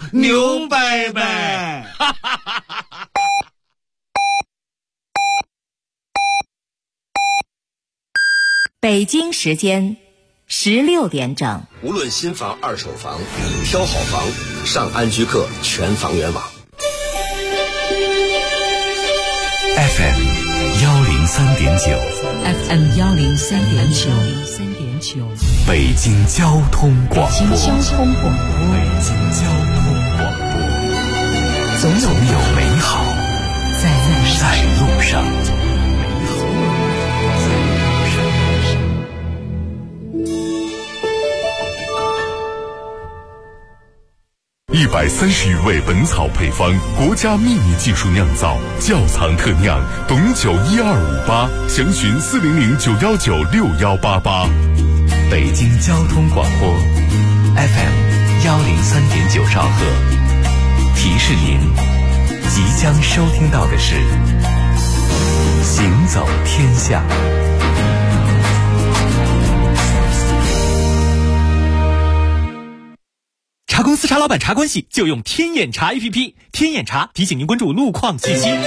牛拜拜。 北京时间16点整。 无论新房、二手房，挑好房，上安居客全房源网。 FM 103.9 FM 103.9 北京交通广播。 北京交通广播，总有美好在路上。 130余味本草配方，国家秘密技术酿造，窖藏特酿，董酒12588，详询40091961188。 北京交通广播 FM 103.9兆赫，提示您即将收听到的是行走天下。 茶公司茶老板茶关系就用天眼查 APP， 天眼查提醒您关注路况信息。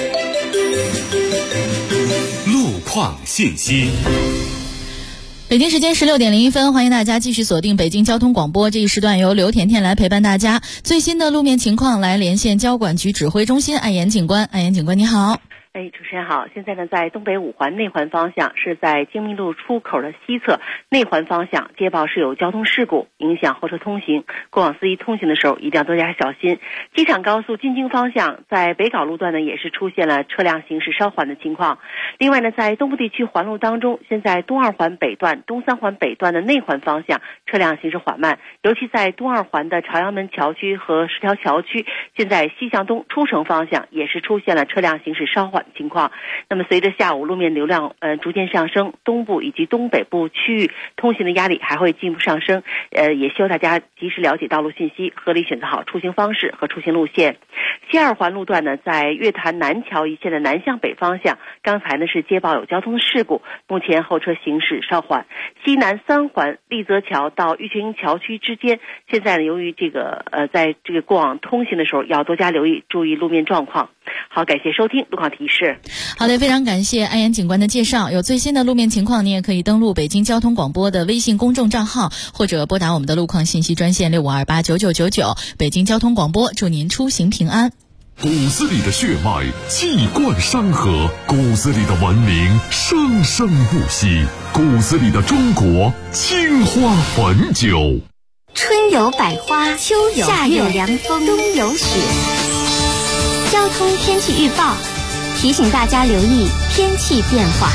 路况信息。 北京时间16点01分，欢迎大家继续锁定北京交通广播，这一时段由刘甜甜来陪伴大家。最新的路面情况来连线交管局指挥中心，艾岩警官。艾岩警官你好。 主持人好，现在呢在东北五环内环方向，是在京密路出口的西侧内环方向接报是有交通事故，影响后车通行，过往司机通行的时候一定要多加小心。机场高速进京方向在北碖路段呢也是出现了车辆行驶稍缓的情况。另外呢在东部地区环路当中，现在东二环北段、东三环北段的内环方向车辆行驶缓慢，尤其在东二环的朝阳门桥区和十条桥区，现在西向东出城方向也是出现了车辆行驶稍缓情况。那么随着下午路面流量逐渐上升，东部以及东北部区域通行的压力还会进一步上升，也希望大家及时了解道路信息，合理选择好出行方式和出行路线。西二环路段呢，在月坛南桥一线的南向北方向，刚才呢是接报有交通事故，目前后车行驶稍缓。西南三环立泽桥到玉泉营桥区之间，现在呢由于在这个过往通行的时候要多加留意，注意路面状况。好，感谢收听路况提示。 好的，非常感谢艾岩警官的介绍。有最新的路面情况，你也可以登录北京交通广播的微信公众账号，或者拨打我们的路况信息专线65289999。北京交通广播祝您出行平安。 骨子里的血脉气贯山河，骨子里的文明生生不息，骨子里的中国青花汾酒。 春有百花，秋有夏有凉风，冬有雪。交通天气预报提醒大家留意天气变化。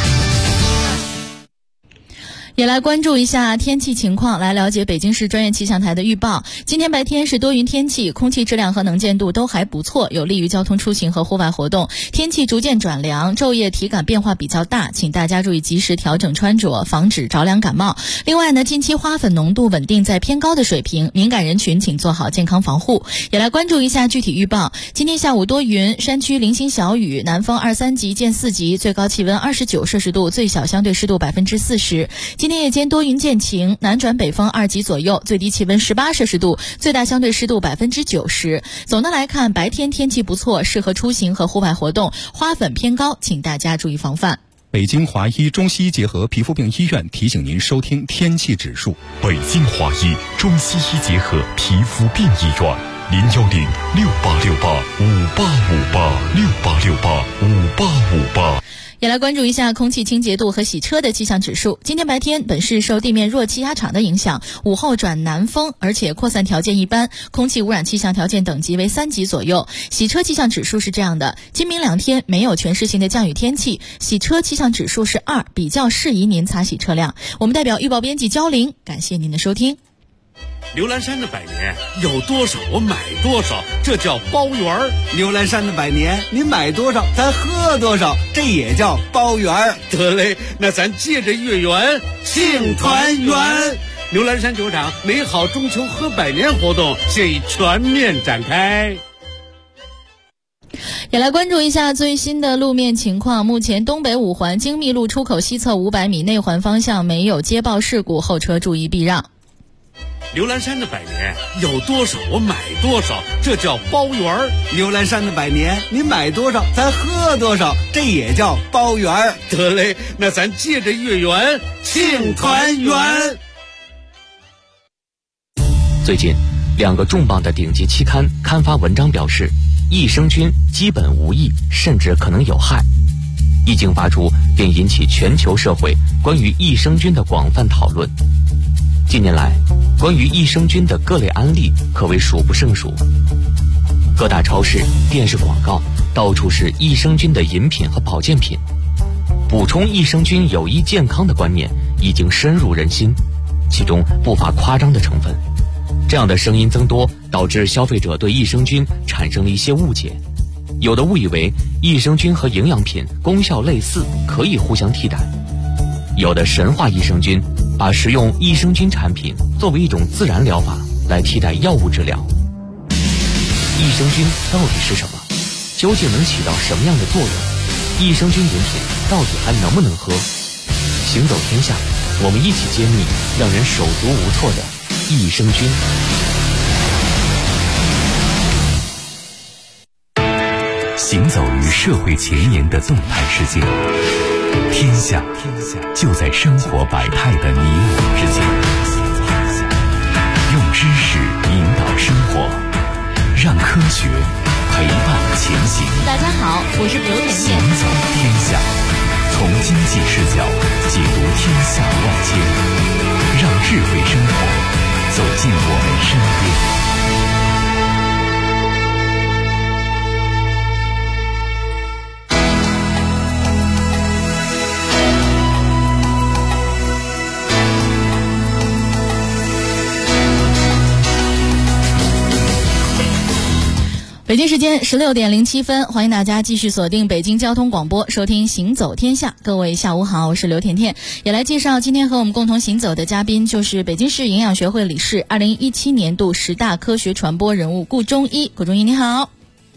也来关注一下天气情况，来了解北京市专业气象台的预报。今天白天是多云天气，空气质量和能见度都还不错，有利于交通出行和户外活动。天气逐渐转凉，昼夜体感变化比较大，请大家注意及时调整穿着，防止着凉感冒。另外呢，近期花粉浓度稳定在偏高的水平，敏感人群请做好健康防护。也来关注一下具体预报。今天下午多云，山区零星小雨，南风2、3级见4级，最高气温29摄氏度，最小相对湿度40%。今天夜间多云见晴，南转北风2级左右，最低气温18摄氏度，最大相对湿度90%。总的来看，白天天气不错，适合出行和户外活动，花粉偏高，请大家注意防范。 北京华医中西医结合皮肤病医院提醒您收听天气指数。 北京华医中西医结合皮肤病医院，01068685858，6858，6858。 也来关注一下空气清洁度和洗车的气象指数。今天白天，本市受地面弱气压场的影响，午后转南风，而且扩散条件一般，空气污染气象条件等级为3级左右。洗车气象指数是这样的：今明2天没有全市性的降雨天气，洗车气象指数是2，比较适宜您擦洗车辆。我们代表预报编辑焦玲，感谢您的收听。 牛栏山的百年有多少我买多少，这叫包圆儿。 牛栏山的百年，你买多少咱喝多少，这也叫包圆儿。 得嘞，那咱借着月圆庆团圆。牛栏山酒厂美好中秋喝百年活动现已全面展开。 也来关注一下最新的路面情况。目前东北五环京密路出口西侧500米内环方向没有接报事故，后车注意避让。 刘兰山的百年有多少我买多少，这叫包圆儿。 刘兰山的百年，你买多少咱喝多少，这也叫包圆儿。 得嘞，那咱借着月圆庆团圆。 最近2个重磅的顶级期刊刊发文章表示，益生菌基本无益，甚至可能有害。一经发出，便引起全球社会关于益生菌的广泛讨论。近年来，关于益生菌的各类案例可谓数不胜数。各大超市、电视广告到处是益生菌的饮品和保健品。补充益生菌有益健康的观念已经深入人心，其中不乏夸张的成分。这样的声音增多，导致消费者对益生菌产生了一些误解。有的误以为益生菌和营养品功效类似，可以互相替代；有的神话益生菌，把食用益生菌产品作为一种自然疗法来替代药物治疗。益生菌到底是什么？究竟能起到什么样的作用？益生菌饮品到底还能不能喝？行走天下，我们一起揭秘让人手足无措的益生菌。 行走于社会前沿的动态世界，天下就在生活百态的你我之间。用知识引导生活，让科学陪伴前行。 大家好，我是刘甜甜。 行走天下，从经济视角解读天下万千，让智慧生活走进我们身边。 北京时间16点07分，欢迎大家继续锁定北京交通广播，收听行走天下。各位下午好，我是刘甜甜，也来介绍今天和我们共同行走的嘉宾，就是北京市营养学会理事2017年度10大科学传播人物顾中医。顾中医你好。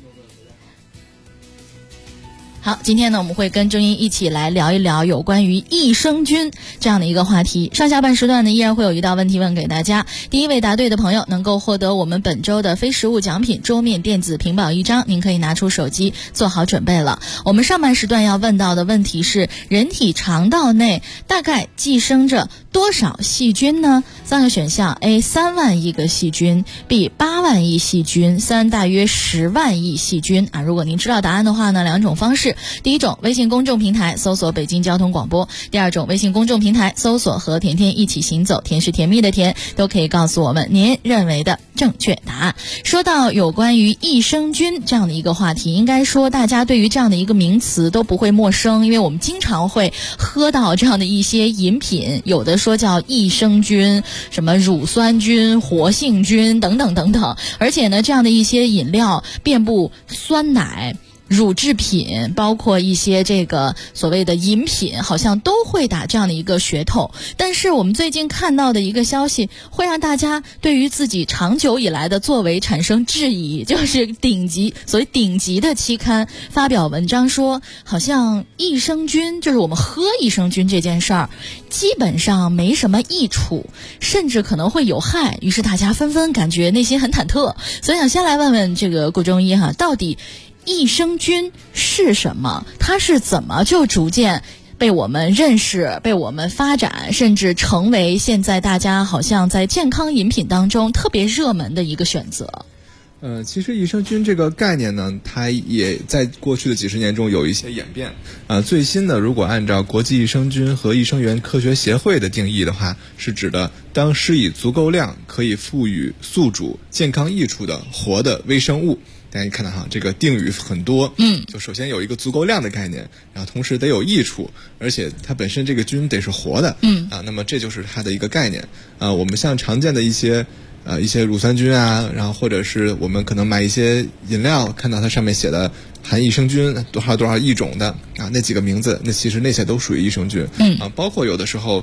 好，今天呢，我们会跟中医一起来聊一聊有关于益生菌这样的一个话题。上下半时段呢，依然会有一道问题问给大家。第一位答对的朋友能够获得我们本周的非实物奖品桌面电子屏保1张，您可以拿出手机做好准备了。我们上半时段要问到的问题是：人体肠道内大概寄生着多少细菌呢？3个选项 ：A 3万亿个细菌 ，B 8万亿细菌，3大约10万亿细菌啊。如果您知道答案的话呢，2种方式。第一种，微信公众平台搜索北京交通广播；第二种，微信公众平台搜索和甜甜一起行走，甜是甜蜜的甜，都可以告诉我们您认为的正确答案。说到有关于益生菌这样的一个话题，应该说大家对于这样的一个名词都不会陌生，因为我们经常会喝到这样的一些饮品，有的说叫益生菌，什么乳酸菌、活性菌等等等等，而且呢，这样的一些饮料遍布酸奶、乳制品，包括一些这个所谓的饮品，好像都会打这样的一个噱头。但是我们最近看到的一个消息，会让大家对于自己长久以来的作为产生质疑，就是所谓顶级的期刊发表文章说，好像益生菌，就是我们喝益生菌这件事儿，基本上没什么益处，甚至可能会有害。于是大家纷纷感觉内心很忐忑。所以想先来问问这个顾中医哈，到底益生菌是什么？它是怎么就逐渐被我们认识、被我们发展，甚至成为现在大家好像在健康饮品当中特别热门的一个选择？ 其实益生菌这个概念呢，它也在过去的几十年中有一些演变。最新的，如果按照国际益生菌和益生元科学协会的定义的话，是指的当施以足够量可以赋予宿主健康益处的活的微生物。大家看到哈，这个定语很多，就首先有一个足够量的概念，然后同时得有益处，而且它本身这个菌得是活的，那么这就是它的一个概念。我们像常见的一些乳酸菌啊，然后或者是我们可能买一些饮料，看到它上面写的含益生菌多少多少亿种的啊，那几个名字，那其实那些都属于益生菌，包括有的时候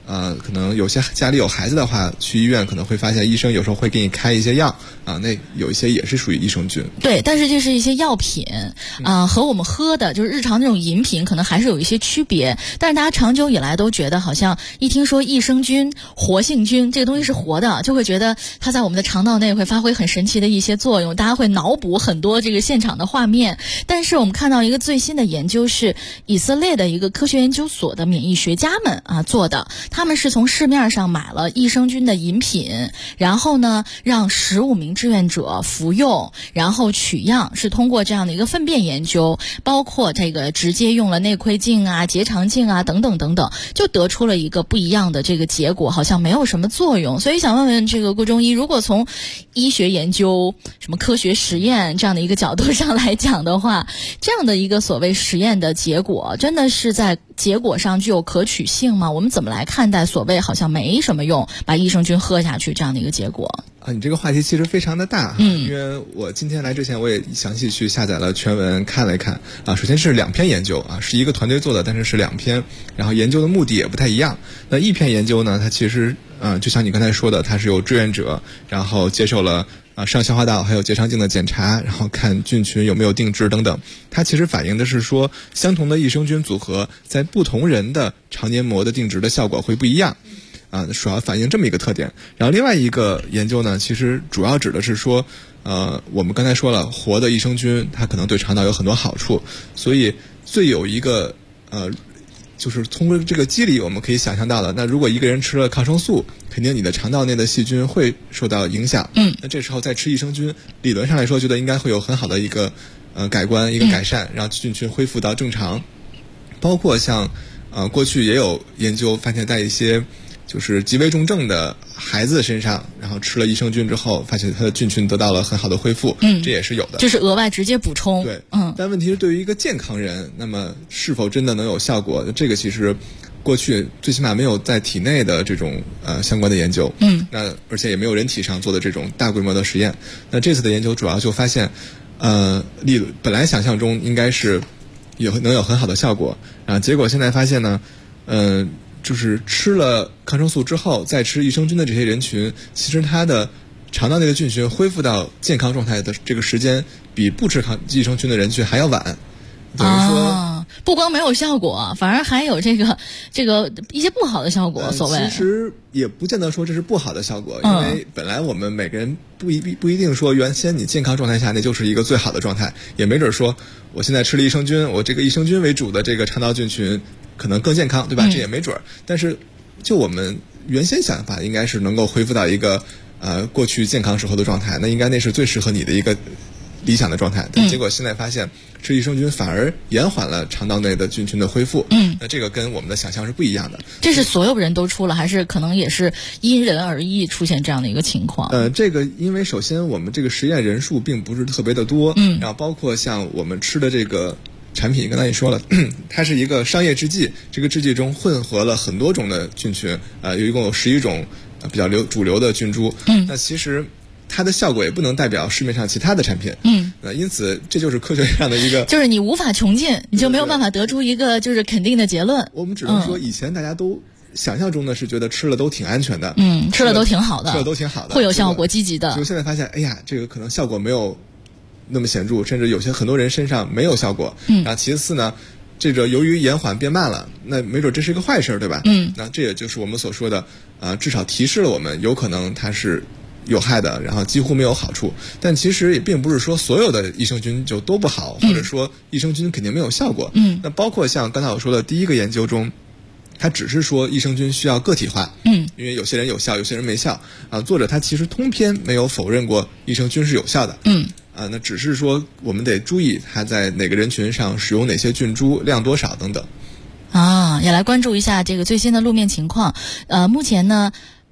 可能有些家里有孩子的话，去医院可能会发现医生有时候会给你开一些药啊，那有一些也是属于益生菌。 对，但是这是一些药品和我们喝的就是日常那种饮品可能还是有一些区别。但是大家长久以来都觉得好像一听说益生菌、活性菌这个东西是活的，就会觉得它在我们的肠道内会发挥很神奇的一些作用，大家会脑补很多这个现场的画面。但是我们看到一个最新的研究是以色列的一个科学研究所的免疫学家们做的，他们是从市面上买了益生菌的饮品，然后呢让15名志愿者服用，然后取样，是通过这样的一个粪便研究，包括这个直接用了内窥镜结肠镜等等等等，就得出了一个不一样的这个结果，好像没有什么作用。所以想问问这个顾中医，如果从医学研究、什么科学实验这样的一个角度上来讲的话，这样的一个所谓实验的结果，真的是在结果上具有可取性吗？我们怎么来看待所谓好像没什么用，把益生菌喝下去这样的一个结果？ 你这个话题其实非常的大，因为我今天来之前我也详细去下载了全文看了一看首先是2篇研究是一个团队做的，但是是2篇，然后研究的目的也不太一样。那一篇研究呢，它其实就像你刚才说的，它是有志愿者，然后接受了上消化道还有结肠镜的检查，然后看菌群有没有定植等等。它其实反映的是说，相同的益生菌组合在不同人的肠黏膜的定植的效果会不一样主要反映这么一个特点。然后另外一个研究呢，其实主要指的是说我们刚才说了，活的益生菌它可能对肠道有很多好处，所以最有一个就是通过这个机理我们可以想象到的，那如果一个人吃了抗生素，肯定你的肠道内的细菌会受到影响，那这时候再吃益生菌，理论上来说觉得应该会有很好的一个改观，一个改善，让菌群恢复到正常。包括像过去也有研究发现，在一些就是极为重症的孩子身上，然后吃了益生菌之后，发现他的菌群得到了很好的恢复，这也是有的， 就是额外直接补充。 对，但问题是对于一个健康人，那么是否真的能有效果？这个其实过去最起码没有在体内的这种相关的研究，那而且也没有人体上做的这种大规模的实验。那这次的研究主要就发现，本来想象中应该是能有很好的效果结果现在发现呢，就是吃了抗生素之后再吃益生菌的这些人群，其实他的肠道内的菌群恢复到健康状态的这个时间，比不吃益生菌的人群还要晚。等于说， 不光没有效果，反而还有这个一些不好的效果。所谓其实也不见得说这是不好的效果，因为本来我们每个人不一定说原先你健康状态下那就是一个最好的状态，也没准说我现在吃了益生菌，我这个益生菌为主的这个肠道菌群可能更健康，对吧？这也没准。但是就我们原先想法，应该是能够恢复到一个过去健康时候的状态，那应该那是最适合你的一个理想的状态。但结果现在发现，吃益生菌反而延缓了肠道内的菌群的恢复。那这个跟我们的想象是不一样的。 这是所有人都出了，还是可能也是因人而异出现这样的一个情况？ 这个因为首先我们这个实验人数并不是特别的多，然后包括像我们吃的这个产品，刚才也说了，它是一个商业制剂，这个制剂中混合了很多种的菌群，一共有11种比较主流的菌株。那其实它的效果也不能代表市面上其他的产品。因此这就是科学上的一个， 就是你无法穷尽，你就没有办法得出一个就是肯定的结论。 我们只能说，以前大家都想象中的是觉得吃了都挺安全的， 吃了都挺好的， 吃了都挺好的， 会有效果，积极的。 就现在发现，哎呀，这个可能效果没有那么显著，甚至有些很多人身上没有效果。然后其次呢，这个由于延缓变慢了，那没准这是一个坏事，对吧？那这也就是我们所说的至少提示了我们有可能它是有害的，然后几乎没有好处。但其实也并不是说所有的益生菌就都不好，或者说益生菌肯定没有效果。那包括像刚才我说的第一个研究中，它只是说益生菌需要个体化，因为有些人有效，有些人没效作者他其实通篇没有否认过益生菌是有效的，那只是说我们得注意它在哪个人群上使用哪些菌株，量多少等等。 也来关注一下这个最新的路面情况。目前呢，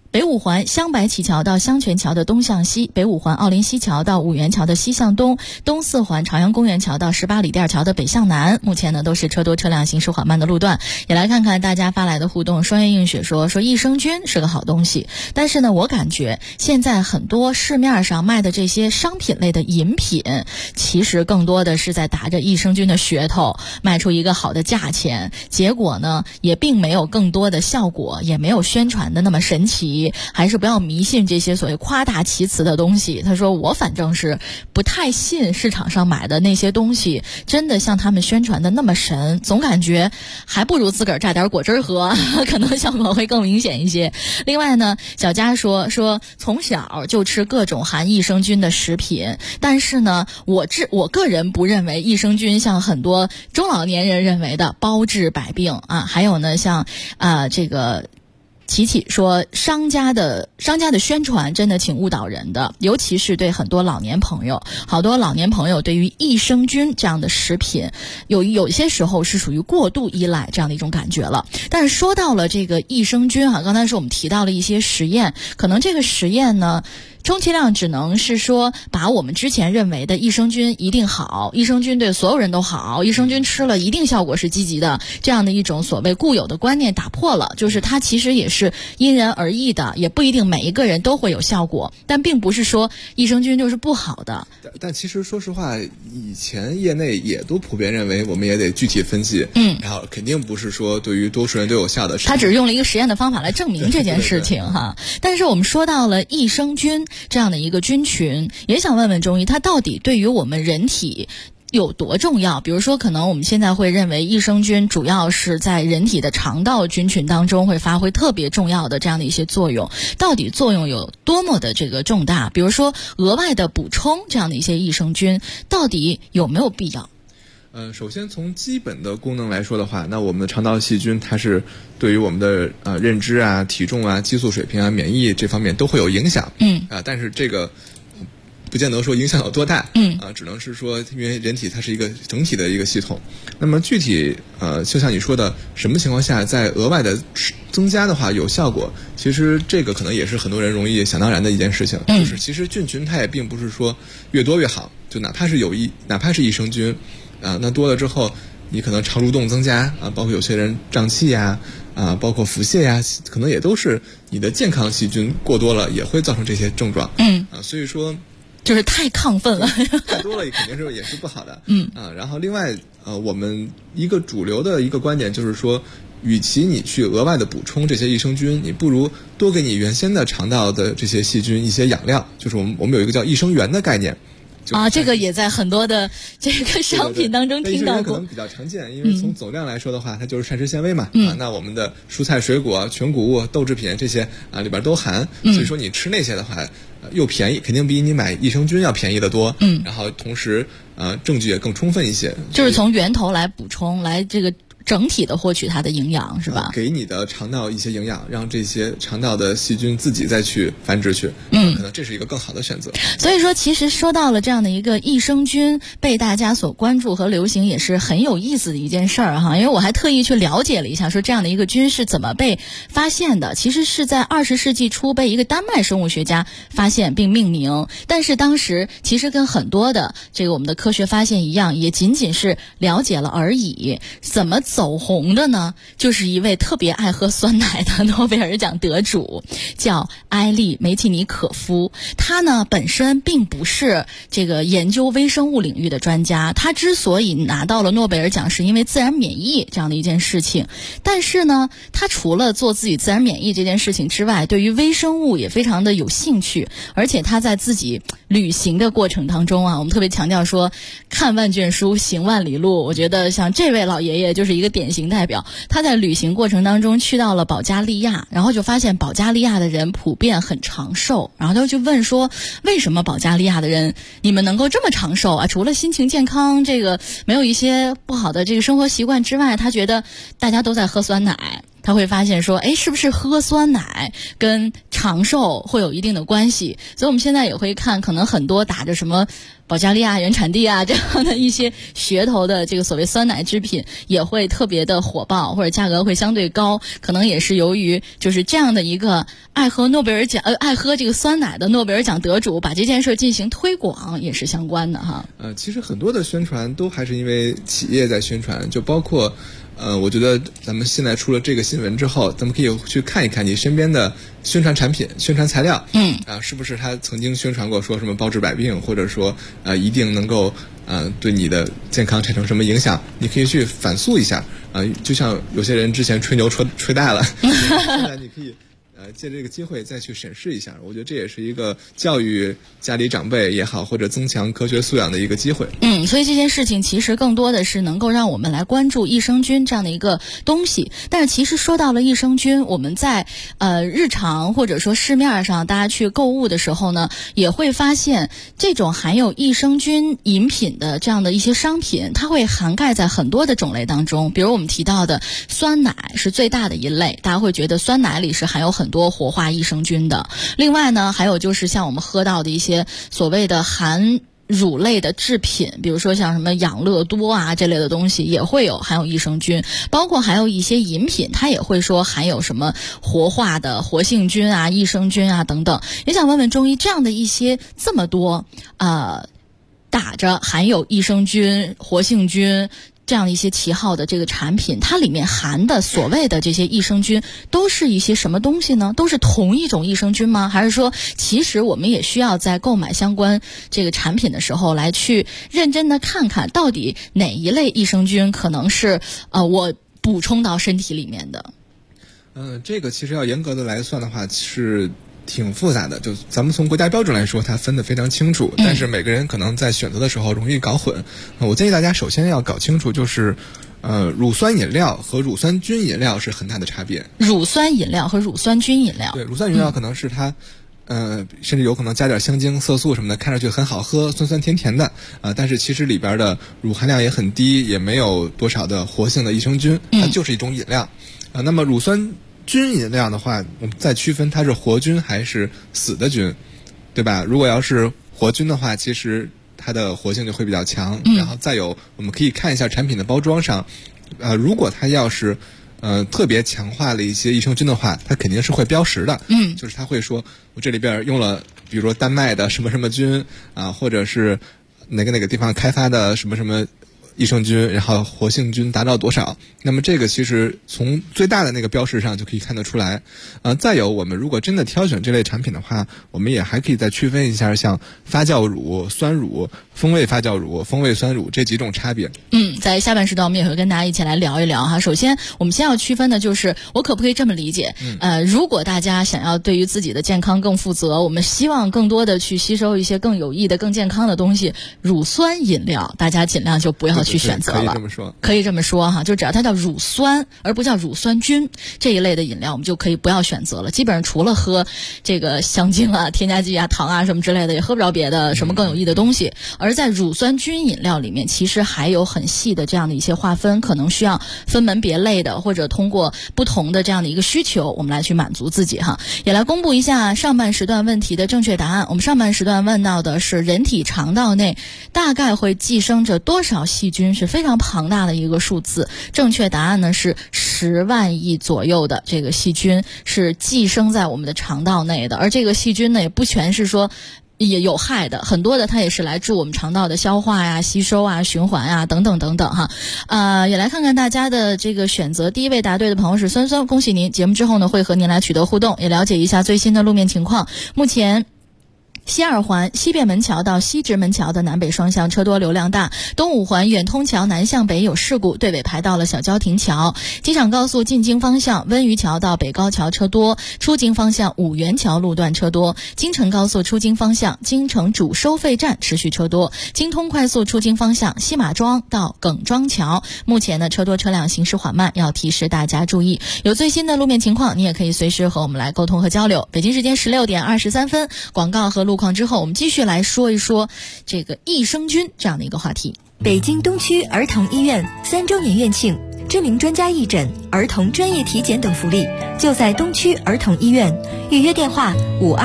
北五环香白旗桥到香泉桥的东向西，北五环奥林西桥到五元桥的西向东，东四环朝阳公园桥到18里店桥的北向南。目前呢都是车多车辆行驶缓慢的路段。也来看看大家发来的互动。双月映雪说益生菌是个好东西，但是呢我感觉现在很多市面上卖的这些商品类的饮品，其实更多的是在打着益生菌的噱头，卖出一个好的价钱，结果呢也并没有更多的效果，也没有宣传的那么神奇。还是不要迷信这些所谓夸大其词的东西。他说我反正是不太信市场上买的那些东西真的像他们宣传的那么神，总感觉还不如自个儿榨点果汁喝，可能效果会更明显一些。另外呢，小佳说从小就吃各种含益生菌的食品，但是呢我个人不认为益生菌像很多中老年人认为的包治百病啊。还有呢像这个琪琪说商家的宣传真的挺误导人的，尤其是对很多老年朋友，好多老年朋友对于益生菌这样的食品有些时候是属于过度依赖这样的一种感觉了。但是说到了这个益生菌刚才是我们提到了一些实验，可能这个实验呢充其量只能是说把我们之前认为的益生菌一定好，益生菌对所有人都好，益生菌吃了一定效果是积极的，这样的一种所谓固有的观念打破了，就是它其实也是因人而异的，也不一定每一个人都会有效果，但并不是说益生菌就是不好的。 但其实说实话，以前业内也都普遍认为我们也得具体分析，然后肯定不是说对于多数人都有效的。 他只是用了一个实验的方法来证明这件事情哈。但是我们说到了益生菌这样的一个菌群，也想问问中医，它到底对于我们人体有多重要？比如说可能我们现在会认为益生菌主要是在人体的肠道菌群当中会发挥特别重要的这样的一些作用，到底作用有多么的这个重大？比如说额外的补充这样的一些益生菌到底有没有必要？ 首先从基本的功能来说的话，那我们的肠道细菌它是对于我们的认知啊、体重啊、激素水平啊、免疫这方面都会有影响。但是这个不见得说影响有多大。只能是说因为人体它是一个整体的一个系统。那么具体就像你说的，什么情况下在额外的增加的话有效果？其实这个可能也是很多人容易想当然的一件事情，就是其实菌群它也并不是说越多越好，就哪怕是益生菌。那多了之后，你可能肠蠕动增加包括有些人胀气呀，包括腹泻呀，可能也都是你的健康细菌过多了，也会造成这些症状。所以说， 就是太亢奋了， 太多了肯定是也是不好的。然后另外我们一个主流的一个观点就是说，与其你去额外的补充这些益生菌，你不如多给你原先的肠道的这些细菌一些养料，就是我们有一个叫益生元的概念。 这个也在很多的这个商品当中听到过。 可能比较常见，因为从总量来说的话，它就是膳食纤维嘛。那我们的蔬菜、水果、全谷物、豆制品这些里边都含，所以说你吃那些的话，又便宜，肯定比你买益生菌要便宜得多。然后同时证据也更充分一些， 就是从源头来补充，来这个整体的获取它的营养，是吧？ 给你的肠道一些营养，让这些肠道的细菌自己再去繁殖去，可能这是一个更好的选择。 所以说其实说到了这样的一个益生菌被大家所关注和流行，也是很有意思的一件事儿哈。因为我还特意去了解了一下，说这样的一个菌是怎么被发现的。其实是在20世纪初被一个丹麦生物学家发现并命名，但是当时其实跟很多的这个我们的科学发现一样，也仅仅是了解了而已。怎么走红的呢？就是一位特别爱喝酸奶的诺贝尔奖得主，叫埃利梅奇尼可夫。他呢本身并不是这个研究微生物领域的专家，他之所以拿到了诺贝尔奖，是因为自然免疫这样的一件事情。但是呢，他除了做自己自然免疫这件事情之外，对于微生物也非常的有兴趣。而且他在自己旅行的过程当中我们特别强调说，看万卷书，行万里路。我觉得像这位老爷爷就是一个典型代表。他在旅行过程当中去到了保加利亚，然后就发现保加利亚的人普遍很长寿，然后他就问说，为什么保加利亚的人你们能够这么长寿啊？除了心情健康，这个没有一些不好的这个生活习惯之外，他觉得大家都在喝酸奶。他会发现说，是不是喝酸奶跟长寿会有一定的关系。所以我们现在也会看，可能很多打着什么保加利亚原产地啊这样的一些噱头的这个所谓酸奶制品也会特别的火爆，或者价格会相对高，可能也是由于就是这样的一个爱喝这个酸奶的诺贝尔奖得主把这件事进行推广也是相关的哈。 其实很多的宣传都还是因为企业在宣传，就包括我觉得咱们现在出了这个新闻之后，咱们可以去看一看你身边的宣传产品、宣传材料，是不是他曾经宣传过说什么包治百病，或者说一定能够对你的健康产生什么影响？你可以去反诉一下就像有些人之前吹牛吹大了，现在你可以借这个机会再去审视一下，我觉得这也是一个教育家里长辈也好，或者增强科学素养的一个机会。 所以这件事情其实更多的是能够让我们来关注益生菌这样的一个东西。但是其实说到了益生菌，我们在日常或者说市面上大家去购物的时候呢，也会发现这种含有益生菌饮品的这样的一些商品，它会涵盖在很多的种类当中。比如我们提到的酸奶是最大的一类，大家会觉得酸奶里是含有很多活化益生菌的。另外呢，还有就是像我们喝到的一些所谓的含乳类的制品，比如说像什么养乐多啊这类的东西也会有含有益生菌，包括还有一些饮品它也会说含有什么活化的活性菌啊、益生菌啊等等。也想问问中医，这样的一些这么多打着含有益生菌、活性菌这样一些旗号的这个产品，它里面含的所谓的这些益生菌都是一些什么东西呢？都是同一种益生菌吗？还是说其实我们也需要在购买相关这个产品的时候来去认真的看看到底哪一类益生菌可能是我补充到身体里面的？ 这个其实要严格的来算的话是挺复杂的，就咱们从国家标准来说它分得非常清楚，但是每个人可能在选择的时候容易搞混。我建议大家首先要搞清楚，就是乳酸饮料和乳酸菌饮料是很大的差别。 乳酸饮料和乳酸菌饮料， 对，乳酸饮料可能是它甚至有可能加点香精、色素什么的，看上去很好喝，酸酸甜甜的但是其实里边的乳含量也很低，也没有多少的活性的益生菌，它就是一种饮料那么乳酸菌饮料的话，我们再区分它是活菌还是死的菌，对吧？如果要是活菌的话，其实它的活性就会比较强然后再有我们可以看一下产品的包装上如果它要是特别强化了一些益生菌的话，它肯定是会标识的就是它会说我这里边用了比如说丹麦的什么什么菌或者是哪个地方开发的什么什么益生菌，然后活性菌达到多少，那么这个其实从最大的那个标识上就可以看得出来再有我们如果真的挑选这类产品的话，我们也还可以再区分一下像发酵乳、酸乳、风味发酵乳、风味酸乳这几种差别。 在下半时段我们也会跟大家一起来聊一聊哈。首先我们先要区分的就是我可不可以这么理解如果大家想要对于自己的健康更负责，我们希望更多的去吸收一些更有益的、更健康的东西，乳酸饮料大家尽量就不要去选择了。可以这么说哈，就只要它叫乳酸而不叫乳酸菌这一类的饮料，我们就可以不要选择了。基本上除了喝这个香精啊、添加剂啊、糖啊什么之类的，也喝不着别的什么更有益的东西。而在乳酸菌饮料里面，其实还有很细的这样的一些划分，可能需要分门别类的，或者通过不同的这样的一个需求，我们来去满足自己哈。也来公布一下上半时段问题的正确答案。我们上半时段问到的是人体肠道内大概会寄生着多少细菌，是非常庞大的一个数字。正确答案呢是10万亿左右的这个细菌是寄生在我们的肠道内的，而这个细菌呢也不全是说也有害的，很多的它也是来助我们肠道的消化呀、吸收啊、循环啊等等等等哈。也来看看大家的这个选择。第一位答对的朋友是酸酸，恭喜您！节目之后呢会和您来取得互动，也了解一下最新的路面情况。目前西二环西便门桥到西直门桥的南北双向车多流量大，东五环远通桥南向北有事故，队尾排到了小郊亭桥。机场高速进京方向温榆桥到北高桥车多，出京方向五元桥路段车多。京承高速出京方向京承主收费站持续车多。京通快速出京方向西马庄到耿庄桥，目前呢车多车辆行驶缓慢，要提示大家注意。有最新的路面情况，你也可以随时和我们来沟通和交流。北京时间16点23分，广告和路况之后，我们继续来说一说这个益生菌这样的一个话题。 北京东区儿童医院3周年院庆， 知名专家义诊、儿童专业体检等福利，就在东区儿童医院。预约电话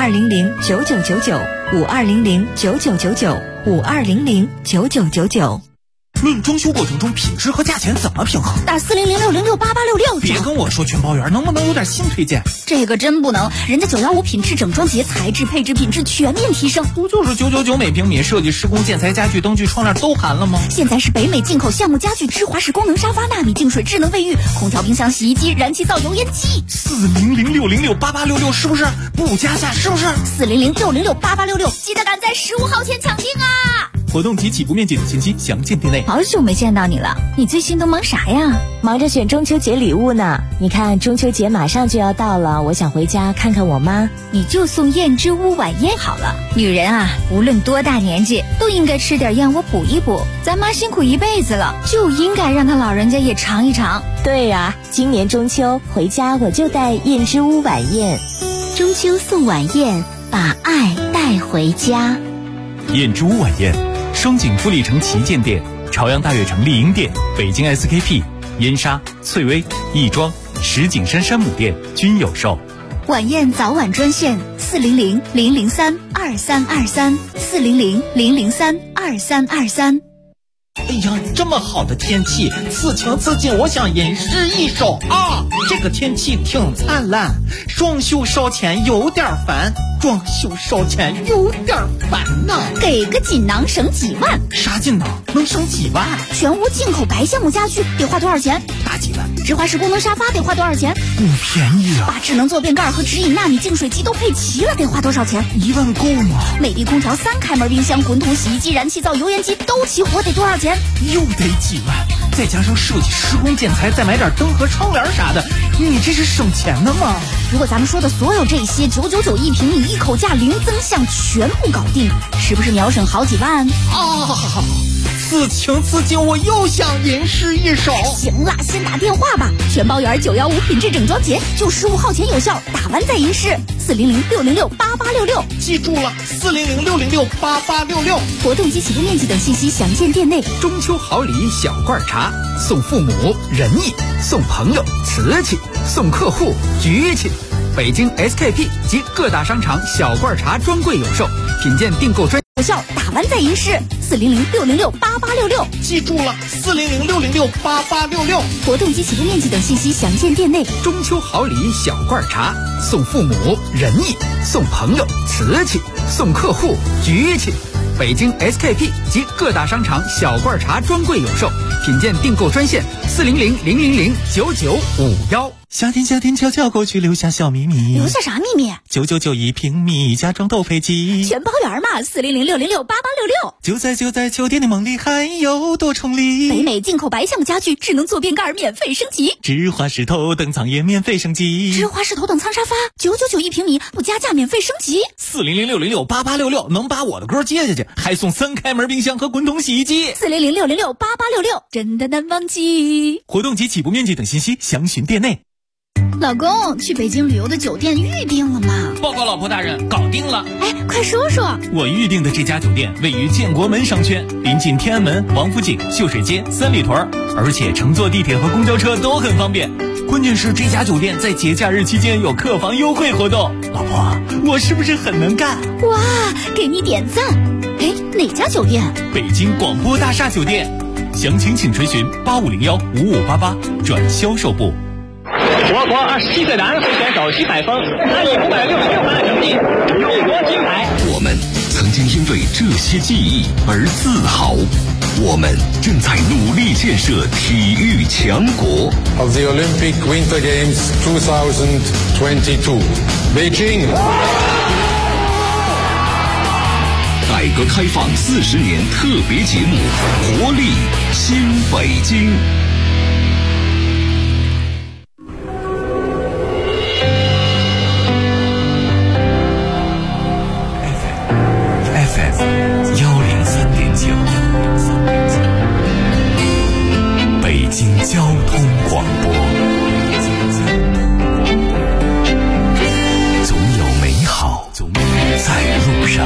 52009999，52009999，52009999。论装修过程中品质和价钱怎么平衡？ 打4006068866。 别跟我说全包圆，能不能有点新推荐？ 这个真不能，人家915品质整装节材质配置品质全面提升。 不就是999每平米，设计施工建材家具灯具窗帘都含了吗？ 现在是北美进口项目家具，芝华士功能沙发，纳米净水智能卫浴，空调冰箱洗衣机，燃气灶油烟机。 4006068866是不是？不加价是不是 ？4006068866，记得赶在15号前抢订啊！ 活动及起步面积等信息详见店内。 好久没见到你了，你最近都忙啥呀？ 忙着选中秋节礼物呢。你看中秋节马上就要到了，我想回家看看我妈。 你就送燕之屋晚宴好了。女人啊，无论多大年纪，都应该吃点燕窝补一补。咱妈辛苦一辈子了，就应该让她老人家也尝一尝。 对呀，今年中秋回家我就带燕之屋晚宴。 中秋送晚宴，把爱带回家。 燕之屋晚宴，双井富力城旗舰店、朝阳大悦城丽婴店、北京 SKP、燕莎、翠微、亦庄、石景山山姆店均有售。 晚宴早晚专线400-003-2323，400-003-2323。 哎呀，这么好的天气，此情此景，我想吟诗一首啊！这个天气挺灿烂，装修烧钱有点烦，装修烧钱有点烦呐。 给个锦囊省几万。 啥锦囊能省几万？ 全屋进口白橡木家具得花多少钱？ 大几万。 芝华士功能沙发得花多少钱？ 不便宜啊。 把智能坐便盖和直饮纳米净水机都配齐了，得花多少钱 ？1万够吗？ 美的空调3开门冰箱、滚筒洗衣机、燃气灶、油烟机都齐活，得多少钱？ 又得几万，再加上设计施工建材，再买点灯和窗帘啥的，你这是省钱的吗？ 如果咱们说的所有这些999一平米，一口价零增项，全部搞定，是不是秒省好几万啊？此情此景，我又想吟诗一首。 行了，先打电话吧。全包圆915品质整装节，就15号前有效，打完再吟诗。400-606-8866， 记住了，400-606-8866。 活动及起步面积等信息详见店内。 中秋好礼小罐茶，送父母仁义，送朋友瓷器，送客户局气。北京 SKP 及各大商场小罐茶专柜有售，品鉴订购专有效，打完再吟诗。400-606-8866， 记住了，400-606-8866。 活动及起步面积等信息详见店内。 中秋好礼小罐茶，送父母仁义，送朋友瓷器，送客户局气。北京 SKP 及各大商场小罐茶专柜有售，品鉴订购专线400-000-9951。 夏天悄悄过去，留下小秘密。 留下啥秘密 ？999一平米，家装都配齐， 全包圆嘛。400-606-8866， 就在秋天的梦里，还有多重礼。 北美进口白橡木家具，智能坐便盖免费升级， 芝华士头等舱也免费升级， 芝华士头等舱沙发999一平米，不加价免费升级。 400-606-8866，能把我的歌接下去，还送3开门冰箱和滚筒洗衣机。 400-606-8866，真的难忘记。 活动及起步面积等信息详询店内。 老公，去北京旅游的酒店预定了吗？ 报告老婆大人，搞定了。 哎，快说说。 我预定的这家酒店位于建国门商圈，临近天安门、王府井、秀水街、三里屯，而且乘坐地铁和公交车都很方便。关键是这家酒店在节假日期间有客房优惠活动。老婆，我是不是很能干？ 哇，给你点赞。哎，哪家酒店？ 北京广播大厦酒店。详情请垂询8501-5588转销售部。 我国27岁男会选手徐海峰，他以566分的成绩勇夺金牌。 我们曾经因为这些记忆而自豪，我们正在努力建设体育强国。 Of the Olympic Winter Games 2022, Beijing。 改革开放40年特别节目，活力新北京。 北京交通广播，总有美好在路上。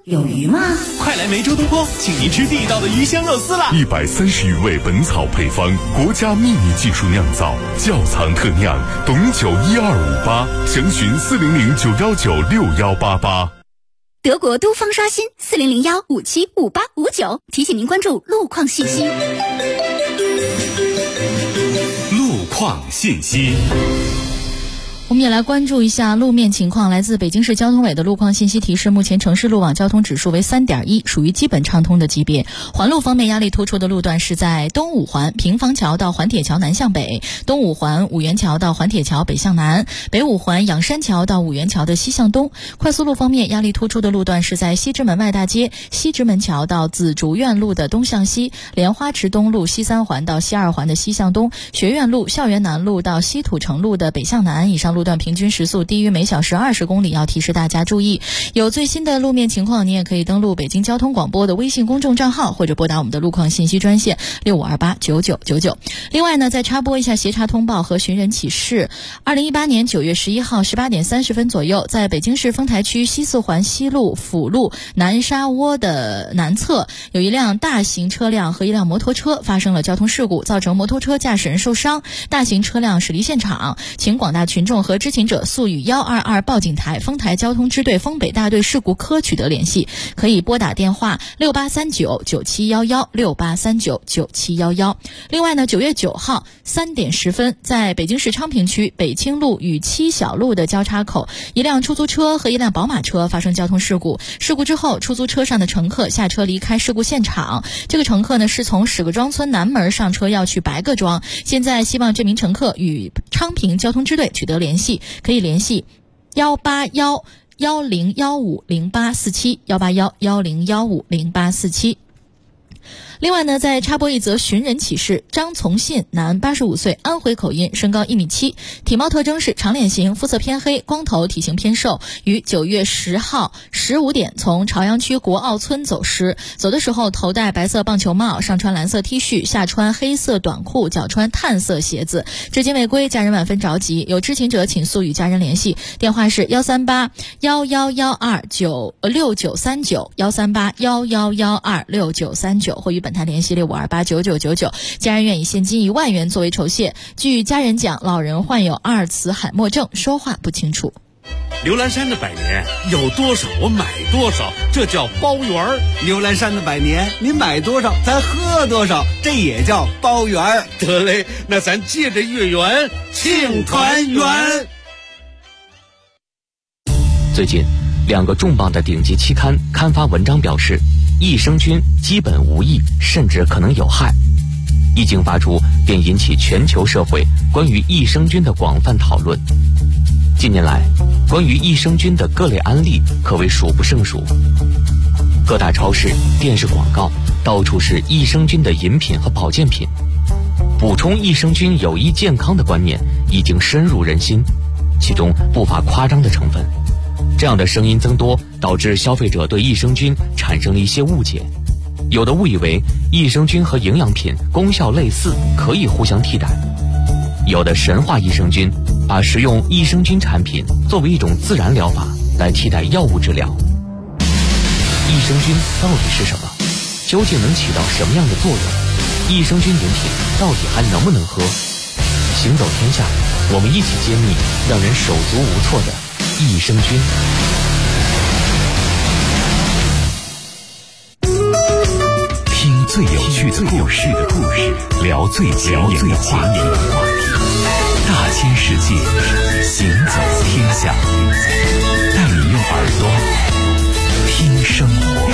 有鱼吗？ 快来梅州东坡，请您吃地道的鱼香肉丝啦 ！130余味本草配方，国家秘密技术酿造，窖藏特酿，董酒1258，详询400-919-6188。 德国都方刷新400-1575859，提醒您关注路况信息。 路况信息。 我们也来关注一下路面情况。来自北京市交通委的路况信息提示，目前城市路网交通指数为3.1，属于基本畅通的级别。环路方面，压力突出的路段是在东五环平房桥到环铁桥南向北，东五环五元桥到环铁桥北向南，北五环仰山桥到五元桥的西向东。快速路方面，压力突出的路段是在西直门外大街西直门桥到紫竹院路的东向西，莲花池东路西3环到西2环的西向东，学院路校园南路到西土城路的北向南。以上路段平均时速低于每小时20公里，要提示大家注意。有最新的路面情况，你也可以登录北京交通广播的微信公众账号，或者拨打我们的路况信息专线65289999。另外呢，再插播一下协查通报和寻人启事。2018年9月11号18点30分左右，在北京市丰台区西四环西路辅路南沙窝的南侧，有一辆大型车辆和一辆摩托车发生了交通事故，造成摩托车驾驶人受伤，大型车辆驶离现场，请广大群众和知情者速与122报警台丰台交通支队丰北大队事故科取得联系，可以拨打电话68399711 68399711。另外呢，9月9号3点10分，在北京市昌平区北清路与七小路的交叉口，一辆出租车和一辆宝马车发生交通事故。事故之后，出租车上的乘客下车离开事故现场。这个乘客呢，是从史各庄村南门上车要去白各庄，现在希望这名乘客与昌平交通支队取得联系，可以联系18110150847 18110150847。另外呢，再插播一则寻人启事。张从信，男，85岁，安徽口音，身高1.7米，体貌特征是长脸型，肤色偏黑，光头，体型偏瘦。于9月10号15点从朝阳区国奥村走失，走的时候头戴白色棒球帽，上穿蓝色 T 恤，下穿黑色短裤，脚穿碳色鞋子，至今未归，家人万分着急。有知情者请速与家人联系，电话是1381112696939 13811126939，或与本台联系65289999。家人愿以现金1万元作为酬谢。据家人讲，老人患有阿尔茨海默症，说话不清楚。 刘兰山的百年有多少我买多少，这叫包圆儿。 刘兰山的百年，你买多少咱喝多少，这也叫包圆儿。 得嘞，那咱借着月圆庆团圆。 最近2个重磅的顶级期刊刊发文章表示，益生菌基本无益，甚至可能有害。一经发出，便引起全球社会关于益生菌的广泛讨论。近年来，关于益生菌的各类案例可谓数不胜数。各大超市、电视广告到处是益生菌的饮品和保健品。补充益生菌有益健康的观念已经深入人心，其中不乏夸张的成分。这样的声音增多，导致消费者对益生菌产生了一些误解。有的误以为益生菌和营养品功效类似，可以互相替代；有的神话益生菌，把食用益生菌产品作为一种自然疗法来替代药物治疗。益生菌到底是什么？究竟能起到什么样的作用？益生菌饮品到底还能不能喝？行走天下，我们一起揭秘让人手足无措的益生菌。 听最有趣的故事，聊最前沿的话题，大千世界，行走天下，带你用耳朵听生活。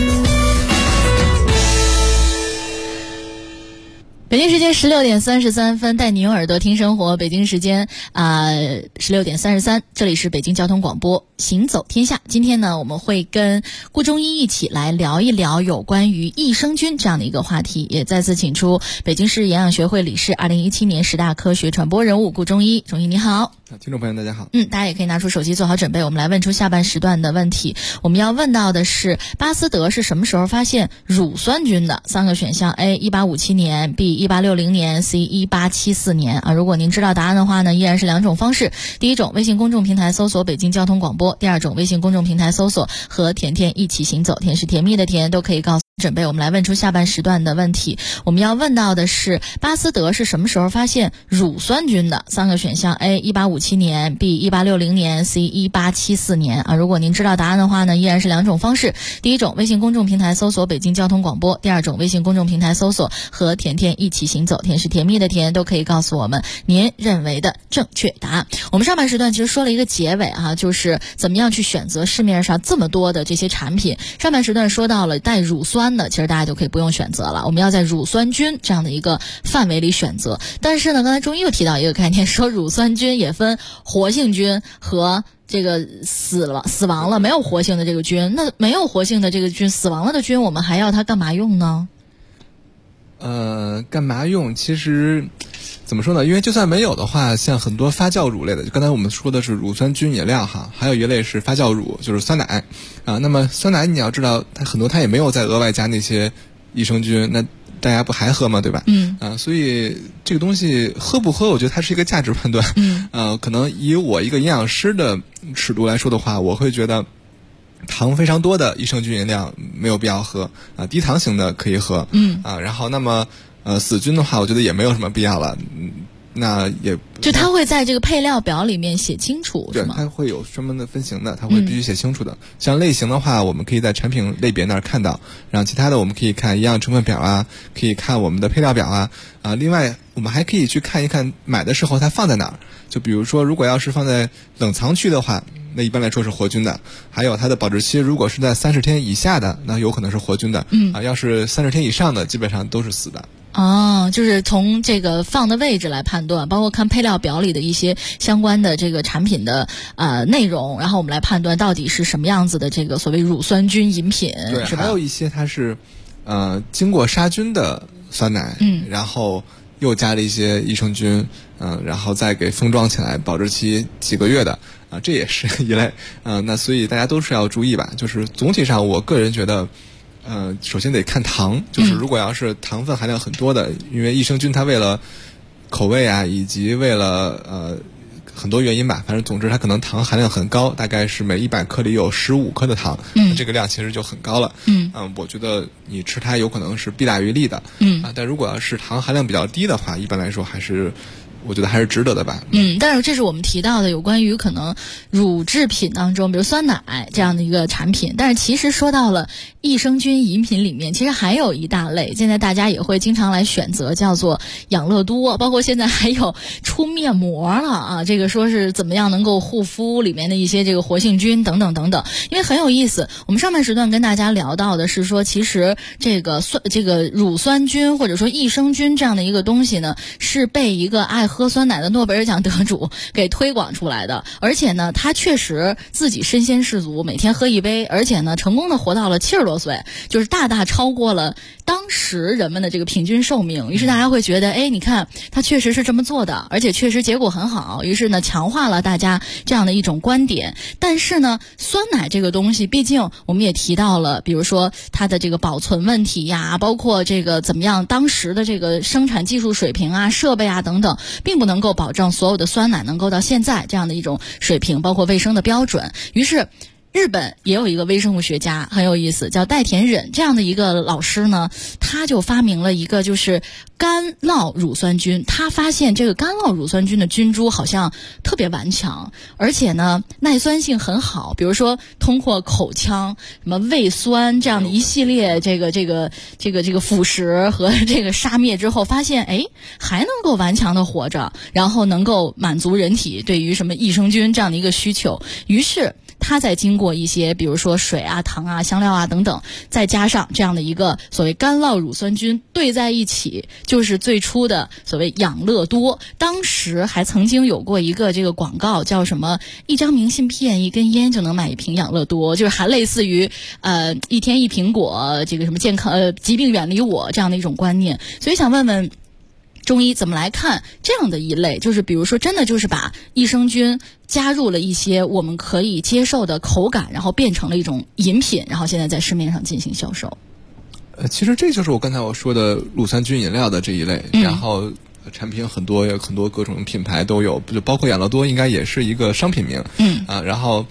北京时间16点33分，带你用耳朵听生活。北京时间16点33，这里是北京交通广播，行走天下。今天呢，我们会跟顾中医一起来聊一聊有关于益生菌这样的一个话题，也再次请出北京市营养学会理事、2017年10大科学传播人物顾中医。中医你好。 听众朋友大家好。 大家也可以拿出手机做好准备，我们来问出下半时段的问题。我们要问到的是，巴斯德是什么时候发现乳酸菌的？3个选项 A 1857年 B 1860年 C 1874年如果您知道答案的话呢，依然是2种方式。第一种，微信公众平台搜索北京交通广播播，第二种微信公众平台搜索和甜甜一起行走，甜是甜蜜的甜，都可以告诉准备。我们来问出下半时段的问题，我们要问到的是巴斯德是什么时候发现乳酸菌的？3个选项 A 1857年 B 1860年 C 1874年啊。如果您知道答案的话呢，依然是2种方式，第一种微信公众平台搜索北京交通广播，第二种微信公众平台搜索和甜甜一起行走，甜是甜蜜的甜，都可以告诉我们您认为的正确答案。我们上半时段其实说了一个结尾啊，就是怎么样去选择市面上这么多的这些产品。上半时段说到了带乳酸的，其实大家就可以不用选择了，我们要在乳酸菌这样的一个范围里选择。但是呢，刚才中医又提到一个概念，说乳酸菌也分活性菌和这个死亡了没有活性的这个菌。那没有活性的这个菌，死亡了的菌，我们还要它干嘛用呢？ 干嘛用？其实怎么说呢？因为就算没有的话，像很多发酵乳类的，刚才我们说的是乳酸菌饮料哈，还有一类是发酵乳，就是酸奶啊。那么酸奶你要知道，它也没有再额外加那些益生菌，那大家不还喝吗？对吧？所以这个东西喝不喝，我觉得它是一个价值判断。可能以我一个营养师的尺度来说的话，我会觉得糖非常多的益生菌饮料没有必要喝啊，低糖型的可以喝。然后那么死菌的话，我觉得也没有什么必要了。那也就它会在这个配料表里面写清楚， 对， 是吗？ 它会有专门的分型的，它会必须写清楚的。像类型的话，我们可以在产品类别那儿看到，然后其他的我们可以看营养成分表啊，可以看我们的配料表啊。另外我们还可以去看一看买的时候它放在哪儿。就比如说，如果要是放在冷藏区的话，那一般来说是活菌的。还有它的保质期，如果是在30天以下的，那有可能是活菌的。要是30天以上的，基本上都是死的。 就是从这个放的位置来判断，包括看配料表里的一些相关的这个产品的内容，然后我们来判断到底是什么样子的这个所谓乳酸菌饮品， 对， 是吧？ 还有一些它是经过杀菌的酸奶，然后又加了一些益生菌，然后再给封装起来，保质期几个月的这也是一类。那所以大家都是要注意吧。就是总体上，我个人觉得。首先得看糖，就是如果要是糖分含量很多的，因为益生菌它为了口味啊，以及为了很多原因吧，反正总之它可能糖含量很高，大概是每100克里有15克的糖，这个量其实就很高了。我觉得你吃它有可能是弊大于利的。但如果要是糖含量比较低的话，一般来说我觉得还是值得的吧。 但是这是我们提到的有关于可能乳制品当中，比如酸奶这样的一个产品。但是其实说到了益生菌饮品里面，其实还有一大类，现在大家也会经常来选择，叫做养乐多，包括现在还有出面膜了啊。这个说是怎么样能够护肤里面的一些这个活性菌等等等等。因为很有意思，我们上半时段跟大家聊到的是说，其实这个乳酸菌或者说益生菌这样的一个东西呢，是被一个爱喝酸奶的诺贝尔奖得主给推广出来的，而且呢他确实自己身先士卒，每天喝一杯，而且呢成功的活到了70多岁，就是大大超过了当时人们的这个平均寿命。于是大家会觉得，你看他确实是这么做的，而且确实结果很好，于是呢强化了大家这样的一种观点。但是呢酸奶这个东西，毕竟我们也提到了，比如说它的这个保存问题呀，包括这个怎么样当时的这个生产技术水平啊、设备啊等等，并不能够保证所有的酸奶能够到现在这样的一种水平，包括卫生的标准。于是日本也有一个微生物学家很有意思，叫代田忍这样的一个老师呢，他就发明了一个就是干酪乳酸菌。他发现这个干酪乳酸菌的菌株好像特别顽强，而且呢耐酸性很好。比如说通过口腔、什么胃酸这样的一系列这个腐蚀和这个杀灭之后，发现还能够顽强的活着，然后能够满足人体对于什么益生菌这样的一个需求。于是它再经过一些比如说水啊、糖啊、香料啊等等，再加上这样的一个所谓干酪乳酸菌兑在一起，就是最初的所谓养乐多。当时还曾经有过一个这个广告，叫什么一张明信片一根烟就能买一瓶养乐多，就是还类似于一天一苹果，这个什么健康疾病远离我这样的一种观念。所以想问问中医怎么来看这样的一类，就是比如说真的就是把益生菌加入了一些我们可以接受的口感，然后变成了一种饮品，然后现在在市面上进行销售。 其实这就是我刚才说的乳酸菌饮料的这一类，然后产品很多，有很多各种品牌都有，就包括养乐多应该也是一个商品名。然后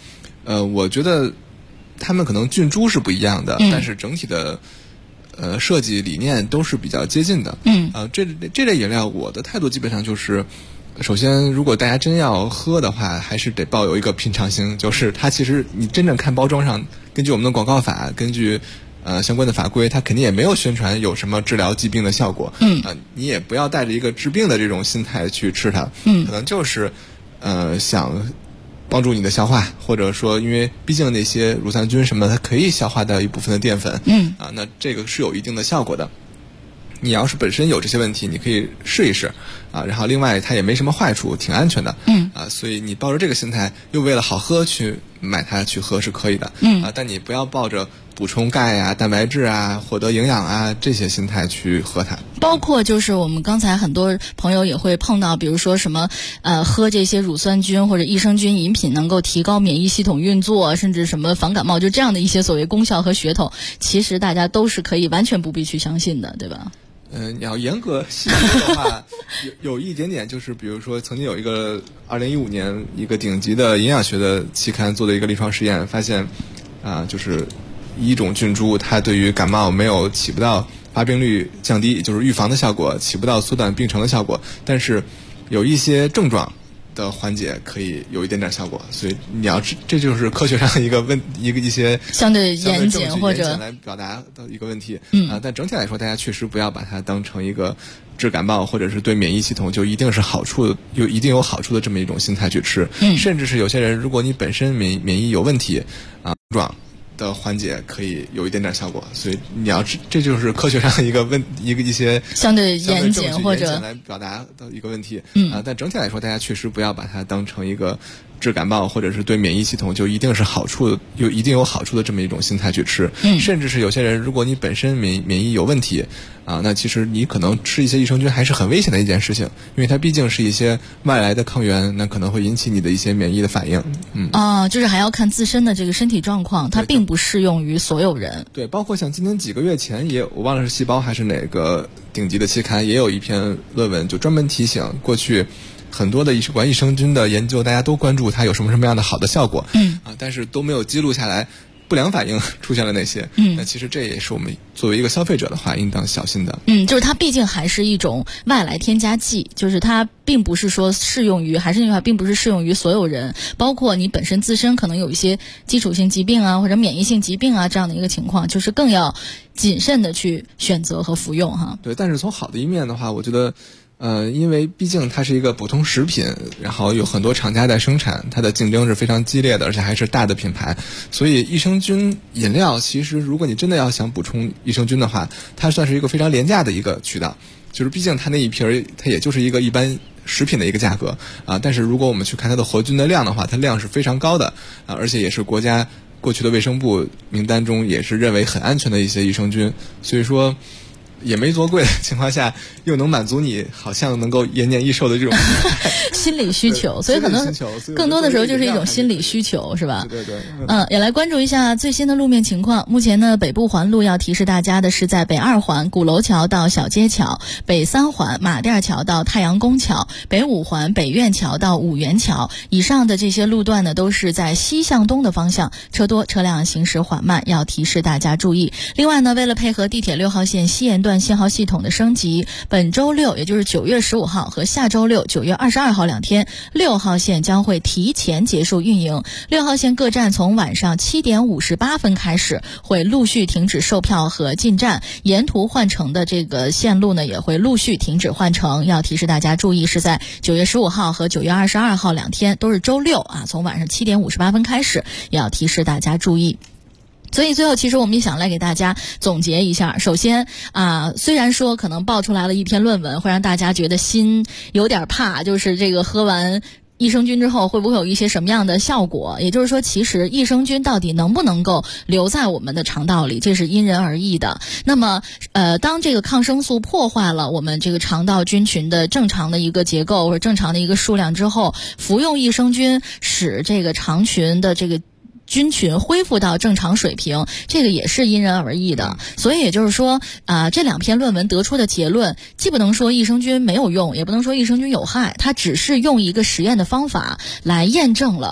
我觉得他们可能菌株是不一样的，但是整体的设计理念都是比较接近的。这类饮料我的态度基本上就是，首先如果大家真要喝的话，还是得抱有一个品尝心，就是它其实你真正看包装上，根据我们的广告法，根据相关的法规，它肯定也没有宣传有什么治疗疾病的效果。你也不要带着一个治病的这种心态去吃它，可能就是想帮助你的消化，或者说因为毕竟那些乳酸菌什么的它可以消化掉一部分的淀粉，那这个是有一定的效果的。你要是本身有这些问题，你可以试一试然后另外它也没什么坏处，挺安全的。所以你抱着这个心态，又为了好喝去买它去喝是可以的。但你不要抱着补充钙啊、蛋白质啊、获得营养啊这些心态去喝它。 包括就是我们刚才很多朋友也会碰到，比如说什么喝这些乳酸菌或者益生菌饮品能够提高免疫系统运作，甚至什么防感冒，就这样的一些所谓功效和噱头，其实大家都是可以完全不必去相信的，对吧？ 你要严格细说的话，有一点点就是，比如说曾经有一个2015年一个顶级的营养学的期刊做的一个临床实验，发现就是一种菌株它对于感冒没有起不到发病率降低，就是预防的效果，起不到缩短病程的效果，但是有一些症状的缓解可以有一点点效果。所以你要这就是科学上的一些相对严谨或者来表达的一个问题。但整体来说，大家确实不要把它当成一个治感冒或者是对免疫系统就一定是好处一定有好处的这么一种心态去吃。甚至是有些人，如果你本身免疫有问题状的缓解可以有一点点效果。所以你要这就是科学上的一些相对严谨或者来表达的一个问题。但整体来说，大家确实不要把它当成一个治感冒或者是对免疫系统就一定是一定有好处的这么一种心态去吃。甚至是有些人，如果你本身免疫有问题那其实你可能吃一些益生菌还是很危险的一件事情，因为它毕竟是一些外来的抗原，那可能会引起你的一些免疫的反应。 就是还要看自身的这个身体状况，它并不适用于所有人。 对，包括像今年几个月前我忘了是细胞还是哪个顶级的期刊，也有一篇论文就专门提醒，过去很多的关于益生菌的研究，大家都关注它有什么样的好的效果，但是都没有记录下来不良反应出现了那些。那其实这也是我们作为一个消费者的话应当小心的。 就是它毕竟还是一种外来添加剂，就是它并不是说适用于，还是那句话，并不是适用于所有人，包括你本身自身可能有一些基础性疾病啊或者免疫性疾病啊这样的一个情况，就是更要谨慎的去选择和服用哈。 对，但是从好的一面的话，我觉得因为毕竟它是一个补充食品，然后有很多厂家在生产，它的竞争是非常激烈的，而且还是大的品牌，所以益生菌饮料其实如果你真的要想补充益生菌的话，它算是一个非常廉价的一个渠道，就是毕竟它那一瓶它也就是一个一般食品的一个价格但是如果我们去看它的活菌的量的话，它量是非常高的而且也是国家过去的卫生部名单中也是认为很安全的一些益生菌，所以说也没多贵的情况下，又能满足你好像能够延年益寿的这种心理需求，所以可能更多的时候就是一种心理需求，是吧？ 对。 也来关注一下最新的路面情况。目前呢，北部环路要提示大家的是，在北2环鼓楼桥到小街桥，北3环马甸桥到太阳宫桥，北5环北苑桥到五元桥。以上的这些路段呢，都是在西向东的方向，车多车辆行驶缓慢，要提示大家注意。另外呢，为了配合地铁6号线西延段信号系统的升级，本周六也就是9月15号和下周六9月22号2天，6号线将会提前结束运营。6号线各站从晚上7点58分开始会陆续停止售票和进站，沿途换乘的这个线路呢也会陆续停止换乘，要提示大家注意，是在9月15号和9月22号2天都是周六从晚上7点58分开始，也要提示大家注意。所以最后其实我们也想来给大家总结一下。首先虽然说可能爆出来了一篇论文会让大家觉得心有点怕，就是这个喝完益生菌之后会不会有一些什么样的效果，也就是说其实益生菌到底能不能够留在我们的肠道里，这是因人而异的。那么当这个抗生素破坏了我们这个肠道菌群的正常的一个结构或者正常的一个数量之后，服用益生菌使这个肠群的这个菌群恢复到正常水平，这个也是因人而异的。所以也就是说这2篇论文得出的结论，既不能说益生菌没有用，也不能说益生菌有害，它只是用一个实验的方法来验证了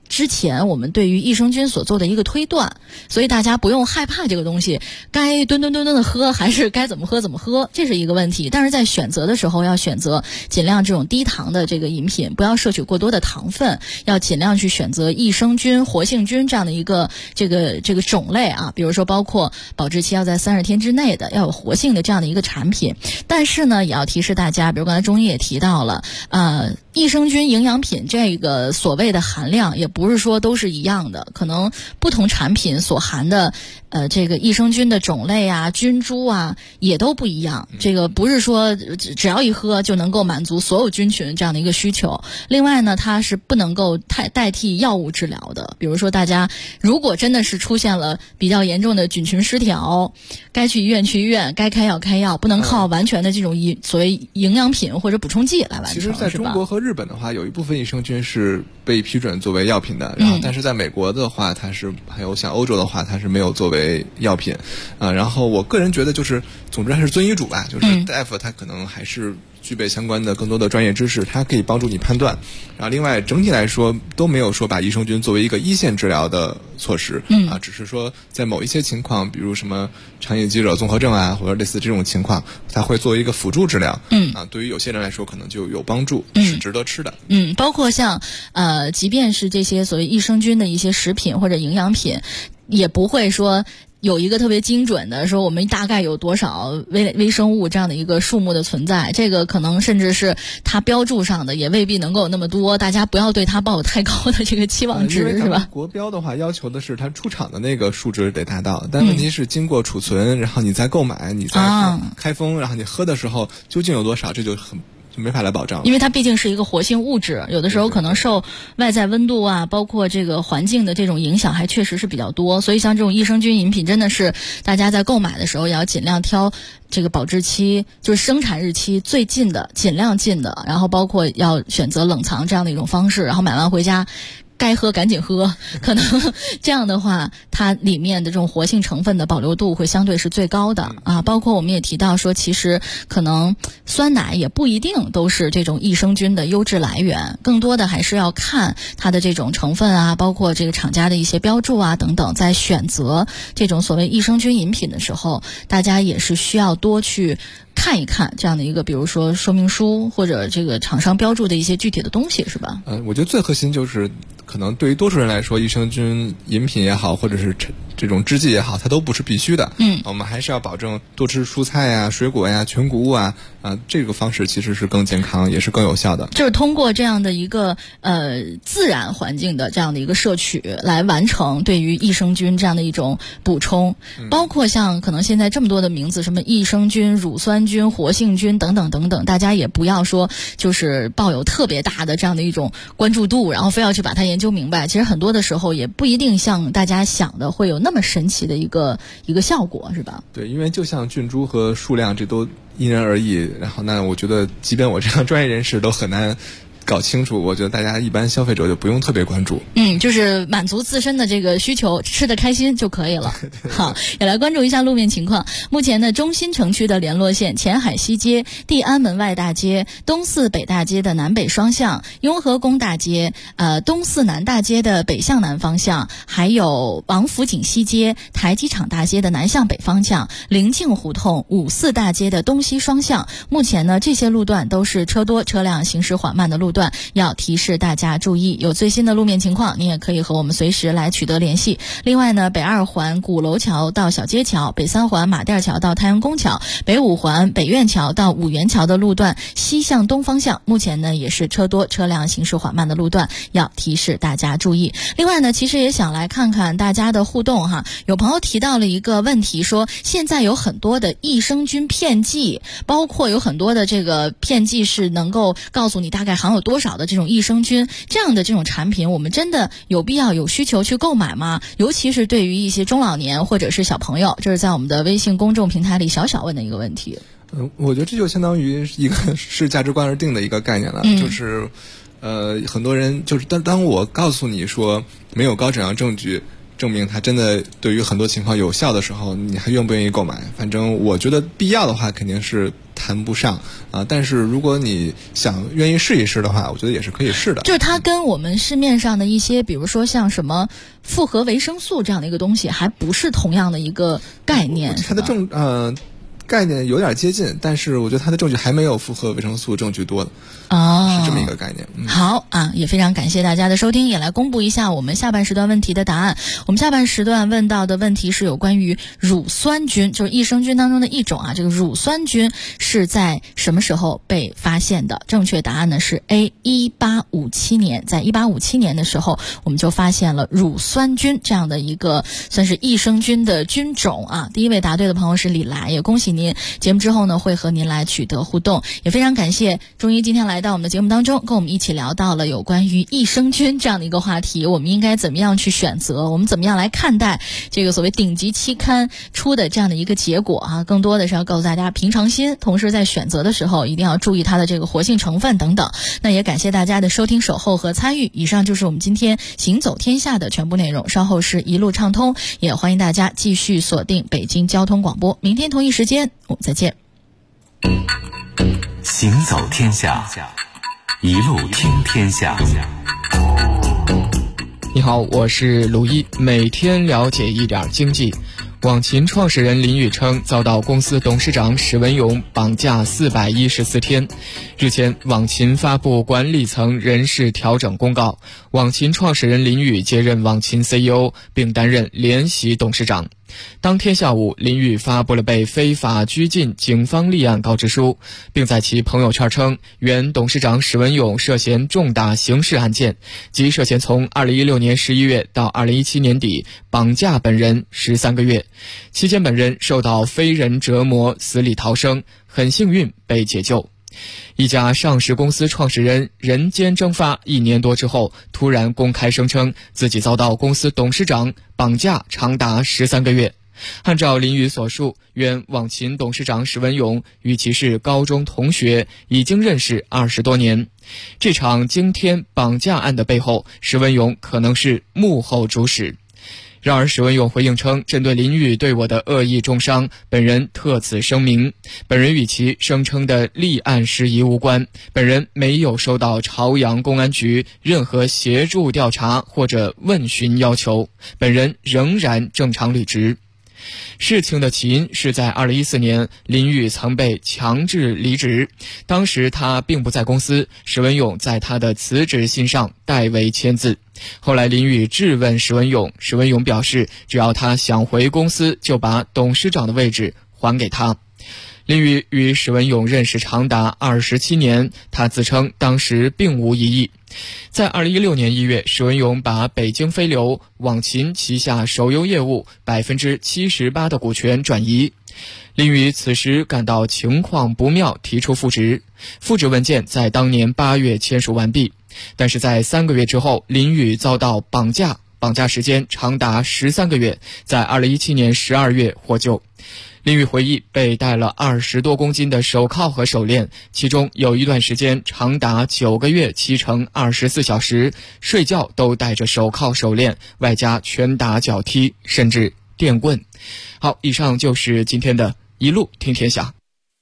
之前我们对于益生菌所做的一个推断，所以大家不用害怕这个东西该吨的喝还是该怎么喝，这是一个问题。但是在选择的时候要选择尽量这种低糖的这个饮品，不要摄取过多的糖分，要尽量去选择益生菌、活性菌这样的一个这个种类啊，比如说包括保质期要在30天之内的，要有活性的这样的一个产品。但是呢，也要提示大家，比如刚才中医也提到了，益生菌营养品这个所谓的含量也不是说都是一样的，可能不同产品所含的这个益生菌的种类啊、菌株啊也都不一样。这个不是说只要一喝就能够满足所有菌群这样的一个需求。另外呢，它是不能够代替药物治疗的。比如说大家如果真的是出现了比较严重的菌群失调，该去医院，该开药，不能靠完全的这种所谓营养品或者补充剂来完成。 其实在中国和日本的话，有一部分益生菌是被批准作为药品的，然后但是在美国的话，它是还有像欧洲的话，它是没有作为药品然后我个人觉得就是总之还是遵医嘱吧，就是大夫他可能还是具备相关的更多的专业知识，它可以帮助你判断。然后另外整体来说都没有说把益生菌作为一个一线治疗的措施只是说在某一些情况，比如什么肠易激惹综合症啊，或者类似这种情况，它会作为一个辅助治疗对于有些人来说可能就有帮助，是值得吃的。 包括像即便是这些所谓益生菌的一些食品或者营养品，也不会说有一个特别精准的说我们大概有多少微生物这样的一个数目的存在，这个可能甚至是它标注上的也未必能够有那么多，大家不要对它抱有太高的这个期望值是吧？ 国标的话要求的是它出厂的那个数值得达到，但问题是经过储存，然后你再购买，你再开封，然后你喝的时候究竟有多少，这就没法来保障， 因为它毕竟是一个活性物质，有的时候可能受外在温度啊，包括这个环境的这种影响还确实是比较多。所以像这种益生菌饮品真的是大家在购买的时候也要尽量挑这个保质期，就是生产日期最近的，尽量近的，然后包括要选择冷藏这样的一种方式，然后买完回家该喝赶紧喝，可能这样的话它里面的这种活性成分的保留度会相对是最高的包括我们也提到说，其实可能酸奶也不一定都是这种益生菌的优质来源，更多的还是要看它的这种成分啊，包括这个厂家的一些标注啊等等，在选择这种所谓益生菌饮品的时候，大家也是需要多去看一看这样的一个比如说说明书或者这个厂商标注的一些具体的东西，是吧？ 我觉得最核心就是可能对于多数人来说，益生菌饮品也好，或者是这种制剂也好，它都不是必须的。我们还是要保证多吃蔬菜呀、水果呀、全谷物啊，这个方式其实是更健康，也是更有效的。 就是通过这样的一个自然环境的这样的一个摄取，来完成对于益生菌这样的一种补充，包括像可能现在这么多的名字，什么益生菌、乳酸菌、活性菌等等等等，大家也不要说就是抱有特别大的这样的一种关注度，然后非要去把它研究明白。其实很多的时候也不一定像大家想的会有那么神奇的一个效果，是吧？ 对，因为就像菌株和数量，这都因人而异。然后那我觉得，即便我这样专业人士都很难搞清楚，我觉得大家一般消费者就不用特别关注。 就是满足自身的这个需求，吃得开心就可以了。好，也来关注一下路面情况。目前呢，中心城区的联络线前海西街、地安门外大街、东四北大街的南北双向、雍和宫大街、东四南大街的北向南方向，还有王府井西街、台机场大街的南向北方向、临近胡同、五四大街的东西双向。目前呢，这些路段都是车多车辆行驶缓慢的路段，要提示大家注意。有最新的路面情况，你也可以和我们随时来取得联系。另外呢，北二环鼓楼桥到小街桥、北三环马甸桥到太阳宫桥、北五环北苑桥到五元桥的路段西向东方向，目前呢也是车多车辆行驶缓慢的路段，要提示大家注意。另外呢，其实也想来看看大家的互动哈。有朋友提到了一个问题，说现在有很多的益生菌片剂，包括有很多的这个片剂是能够告诉你大概含有多少的这种益生菌，这样的这种产品我们真的有必要有需求去购买吗？尤其是对于一些中老年或者是小朋友，这是在我们的微信公众平台里小问的一个问题。 我觉得这就相当于一个是价值观而定的一个概念了，就是很多人就是当我告诉你说没有高质量证据证明它真的对于很多情况有效的时候，你还愿不愿意购买？反正我觉得必要的话肯定是谈不上啊。但是如果你愿意试一试的话，我觉得也是可以试的。 就是它跟我们市面上的一些，比如说像什么复合维生素这样的一个东西，还不是同样的一个概念。 它的概念有点接近，但是我觉得它的证据还没有复合维生素证据多的。是这么一个概念。 好啊，也非常感谢大家的收听，也来公布一下我们下半时段问题的答案。我们下半时段问到的问题是有关于乳酸菌，就是益生菌当中的一种啊。这个乳酸菌是在什么时候被发现的？正确答案呢是 A，1857年。在1857年的时候，我们就发现了乳酸菌这样的一个算是益生菌的菌种啊。第一位答对的朋友是李来，也恭喜您。节目之后呢，会和您来取得互动，也非常感谢中医今天来到我们的节目当中，跟我们一起聊到了有关于益生菌这样的一个话题，我们应该怎么样去选择，我们怎么样来看待这个所谓顶级期刊出的这样的一个结果啊，更多的是要告诉大家平常心，同时在选择的时候一定要注意它的这个活性成分等等。那也感谢大家的收听守候和参与，以上就是我们今天行走天下的全部内容，稍后是一路畅通，也欢迎大家继续锁定北京交通广播，明天同一时间我们再见。 行走天下，一路听天下。 你好，我是鲁一，每天了解一点经济。网秦创始人林宇称遭到公司董事长史文勇绑架414天。日前，网秦发布管理层人事调整公告，网秦创始人林宇接任网秦 CEO， 并担任联席董事长。当天下午，林宇发布了被非法拘禁警方立案告知书，并在其朋友圈称，原董事长史文勇涉嫌重大刑事案件，即涉嫌从2016年11月到2017年底绑架本人13个月，期间本人受到非人折磨，死里逃生，很幸运被解救。一家上市公司创始人人间蒸发1年多之后，突然公开声称自己遭到公司董事长绑架长达13个月。按照林宇所述，原网秦董事长史文勇与其是高中同学，已经认识20多年。这场惊天绑架案的背后，史文勇可能是幕后主使。然而史文勇回应称，针对林宇对我的恶意重伤，本人特此声明，本人与其声称的立案事宜无关，本人没有收到朝阳公安局任何协助调查或者问询要求，本人仍然正常履职。事情的起因是在2014年，林宇曾被强制离职，当时他并不在公司，史文勇在他的辞职信上代为签字。后来林宇质问史文勇，史文勇表示只要他想回公司，就把董事长的位置还给他。林宇与史文勇认识长达27年，他自称当时并无异议。在2016年1月，史文勇把北京飞流、网秦旗下手游业务78%的股权转移。林宇此时感到情况不妙，提出复职。复职文件在当年8月签署完毕，但是在3个月之后，林宇遭到绑架，绑架时间长达13个月，在2017年12月获救。林宇回忆，被戴了20多公斤的手铐和手链，其中有一段时间长达9个月7乘24小时，睡觉都戴着手铐手链，外加拳打脚踢，甚至电棍。好，以上就是今天的一路听天下。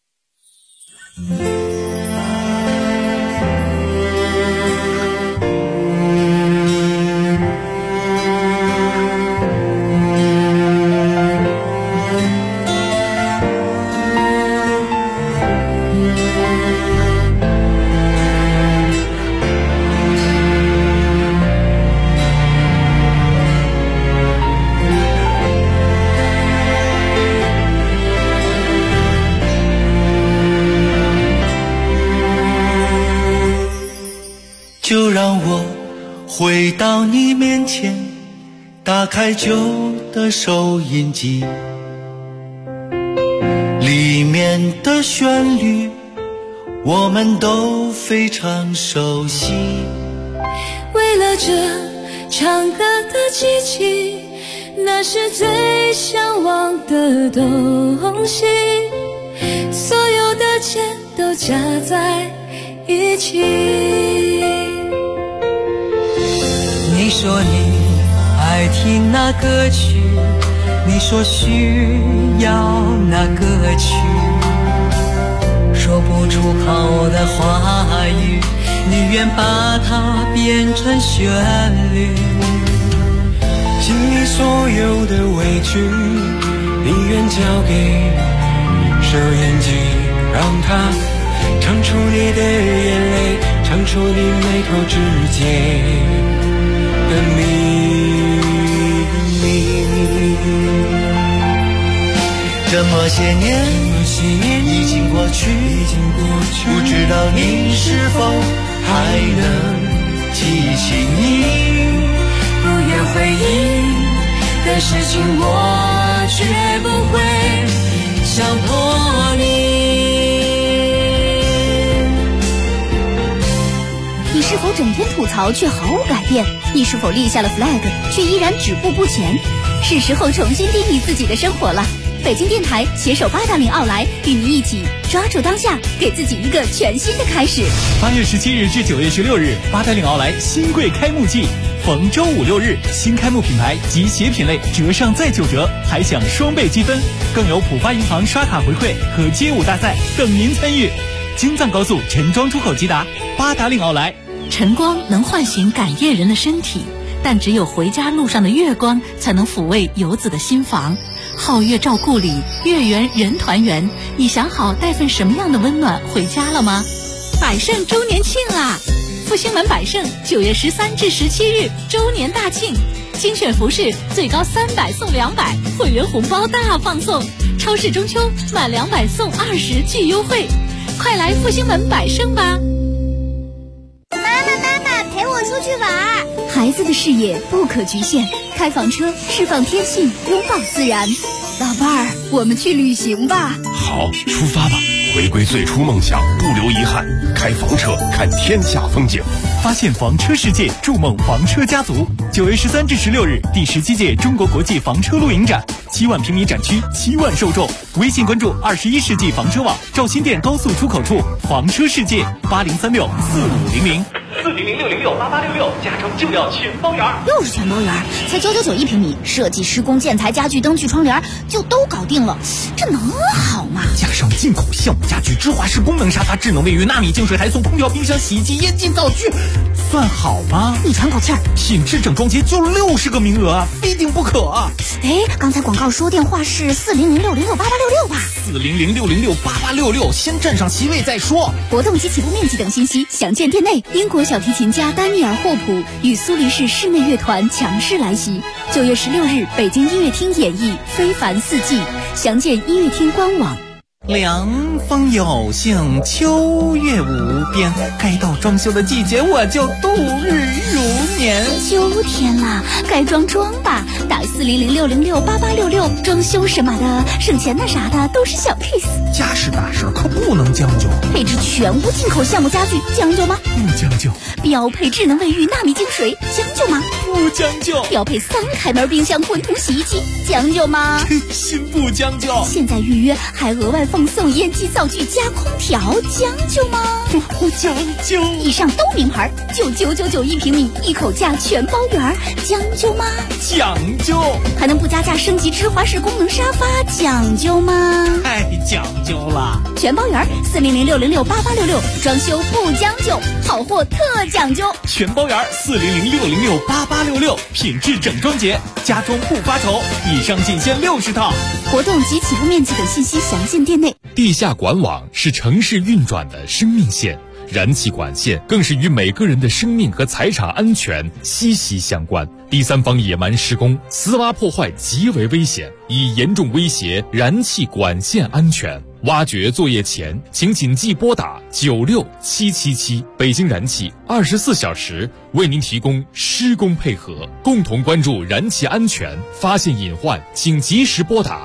就让我回到你面前，打开旧的收音机，里面的旋律我们都非常熟悉。 为了这唱歌的机器，那是最向往的东西，所有的钱都加在一起。 你说你爱听那歌曲，你说需要那歌曲， 出口的话语，你愿把它变成旋律。心里所有的委屈，宁愿交给收音机，让它唱出你的眼泪，唱出你眉头之间的秘密。这么些年已经过去，不知道你是否还能记起你不愿回忆的事情，我绝不会强迫你。 你是否整天吐槽却毫无改变？你是否立下了 flag 却依然止步不前？是时候重新定义自己的生活了。北京电台携手八达岭奥莱，与您一起抓住当下，给自己一个全新的开始。 8月17日至9月16日，八达岭奥莱新贵开幕季，逢周5、6日，新开幕品牌及鞋品类折上再9折，还享双倍积分，更有浦发银行刷卡回馈和街舞大赛等您参与。京藏高速陈庄出口即达，八达岭奥莱。 晨光能唤醒赶夜人的身体，但只有回家路上的月光才能抚慰游子的心房。皓月照故里，月圆人团圆。你想好带份什么样的温暖回家了吗？百盛周年庆啦！复兴门百盛9月13至17日周年大庆，精选服饰最高300送200，会员红包大放送，超市中秋满200送20巨优惠，快来复兴门百盛吧！ 妈妈，陪我出去玩。孩子的视野不可局限，开房车释放天性，拥抱自然。老伴儿，我们去旅行吧。 好，出发吧，回归最初梦想，不留遗憾。开房车看天下风景， 发现房车世界，筑梦房车家族。9月13至16日，第17届中国国际房车露营展，7万平米展区，7万受众。微信关注21世纪房车网，赵新店高速出口处房车世界，80364500。 4006068866，加州就要全包圆， 又是全包圆，才999一平米，设计、施工、建材、家具、灯具、窗帘就都搞定了，这能好吗？ 加上进口项目家具、芝华士功能沙发、智能卫浴、纳米净水，还送空调、冰箱、洗衣机、烟机、灶具，算好吗？ 你喘口气儿， 品质整装节就60个名额，非订不可。 哎，刚才广告说电话是4006068866吧 ？4006068866，先占上席位再说。 活动及起步面积等信息详见店内。英国小提琴家丹尼尔·霍普与苏黎世室内乐团强势来袭。9月16日，北京音乐厅演绎《非凡四季》，详见音乐厅官网。 凉风有幸，秋月无边，该到装修的季节，我就度日如年。 秋天了，该装吧，打4006068866，装修什么的，省钱的啥的都是小 case。 家事大事可不能将就， 配置全屋进口项目家具，将就吗？ 不将就。 标配智能卫浴、纳米净水，将就吗？ 不将就。 标配3开门冰箱、滚筒洗衣机，将就吗？ 心不将就。 现在预约还额外奉送烟机、灶具加空调，将就吗？ 不将就。 以上都名牌，99991平米，一口价全包圆，将就吗？ 讲究。 还能不加价升级芝华士功能沙发，讲究吗？ 太讲究了。 全包圆，4006068866，装修不将就，好货特讲究。 全包圆，4006068866，品质整装节，家装不发愁。以上仅限60套。 活动及起步面积等信息详见店内。 地下管网是城市运转的生命线，燃气管线更是与每个人的生命和财产安全息息相关。第三方野蛮施工、私挖破坏极为危险，已严重威胁燃气管线安全。挖掘作业前，请谨记拨打96777，北京燃气24小时为您提供施工配合，共同关注燃气安全，发现隐患请及时拨打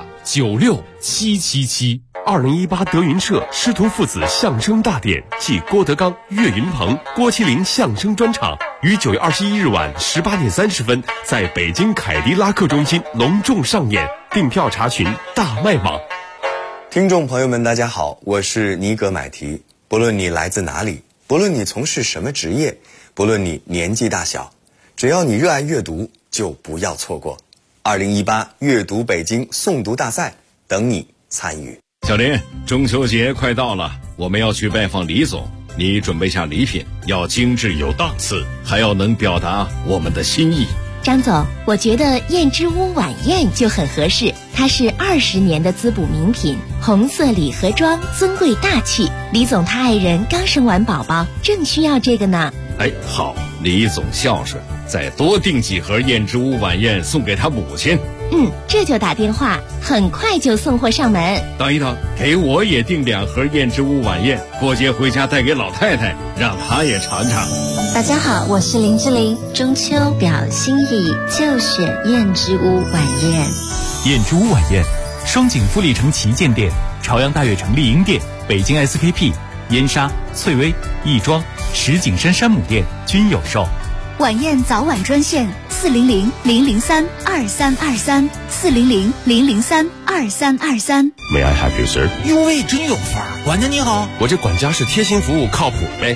96777。 2018德云社师徒父子相声大典暨郭德纲、岳云鹏、郭麒麟相声专场于9月21日晚18点30分在北京凯迪拉克中心隆重上演，订票查询大麦网。 听众朋友们，大家好，我是尼格买提。不论你来自哪里，不论你从事什么职业，不论你年纪大小，只要你热爱阅读，就不要错过2018阅读北京诵读大赛，等你参与。 小林，中秋节快到了， 我们要去拜访李总，你准备下礼品，要精致有档次，还要能表达我们的心意。 张总，我觉得燕之屋晚宴就很合适，它是20年的滋补名品，红色礼盒装，尊贵大气。李总他爱人刚生完宝宝，正需要这个呢。 哎，好，李总孝顺，再多订几盒燕之屋晚宴送给他母亲。 这就打电话，很快就送货上门。 等一等，给我也订2盒燕之屋晚宴，过节回家带给老太太，让她也尝尝。 大家好，我是林志玲，中秋表心意就选燕之屋晚宴。 燕之屋晚宴，双井富力城旗舰店、朝阳大悦城丽婴店、北京 SKP、燕莎、翠微、亦庄、石景山山姆店均有售。 晚宴早晚专线400-003-2323 400-003-2323。 May I have you, sir？ 哟喂，真有范儿！管家你好， 我这管家是贴心服务，靠谱呗。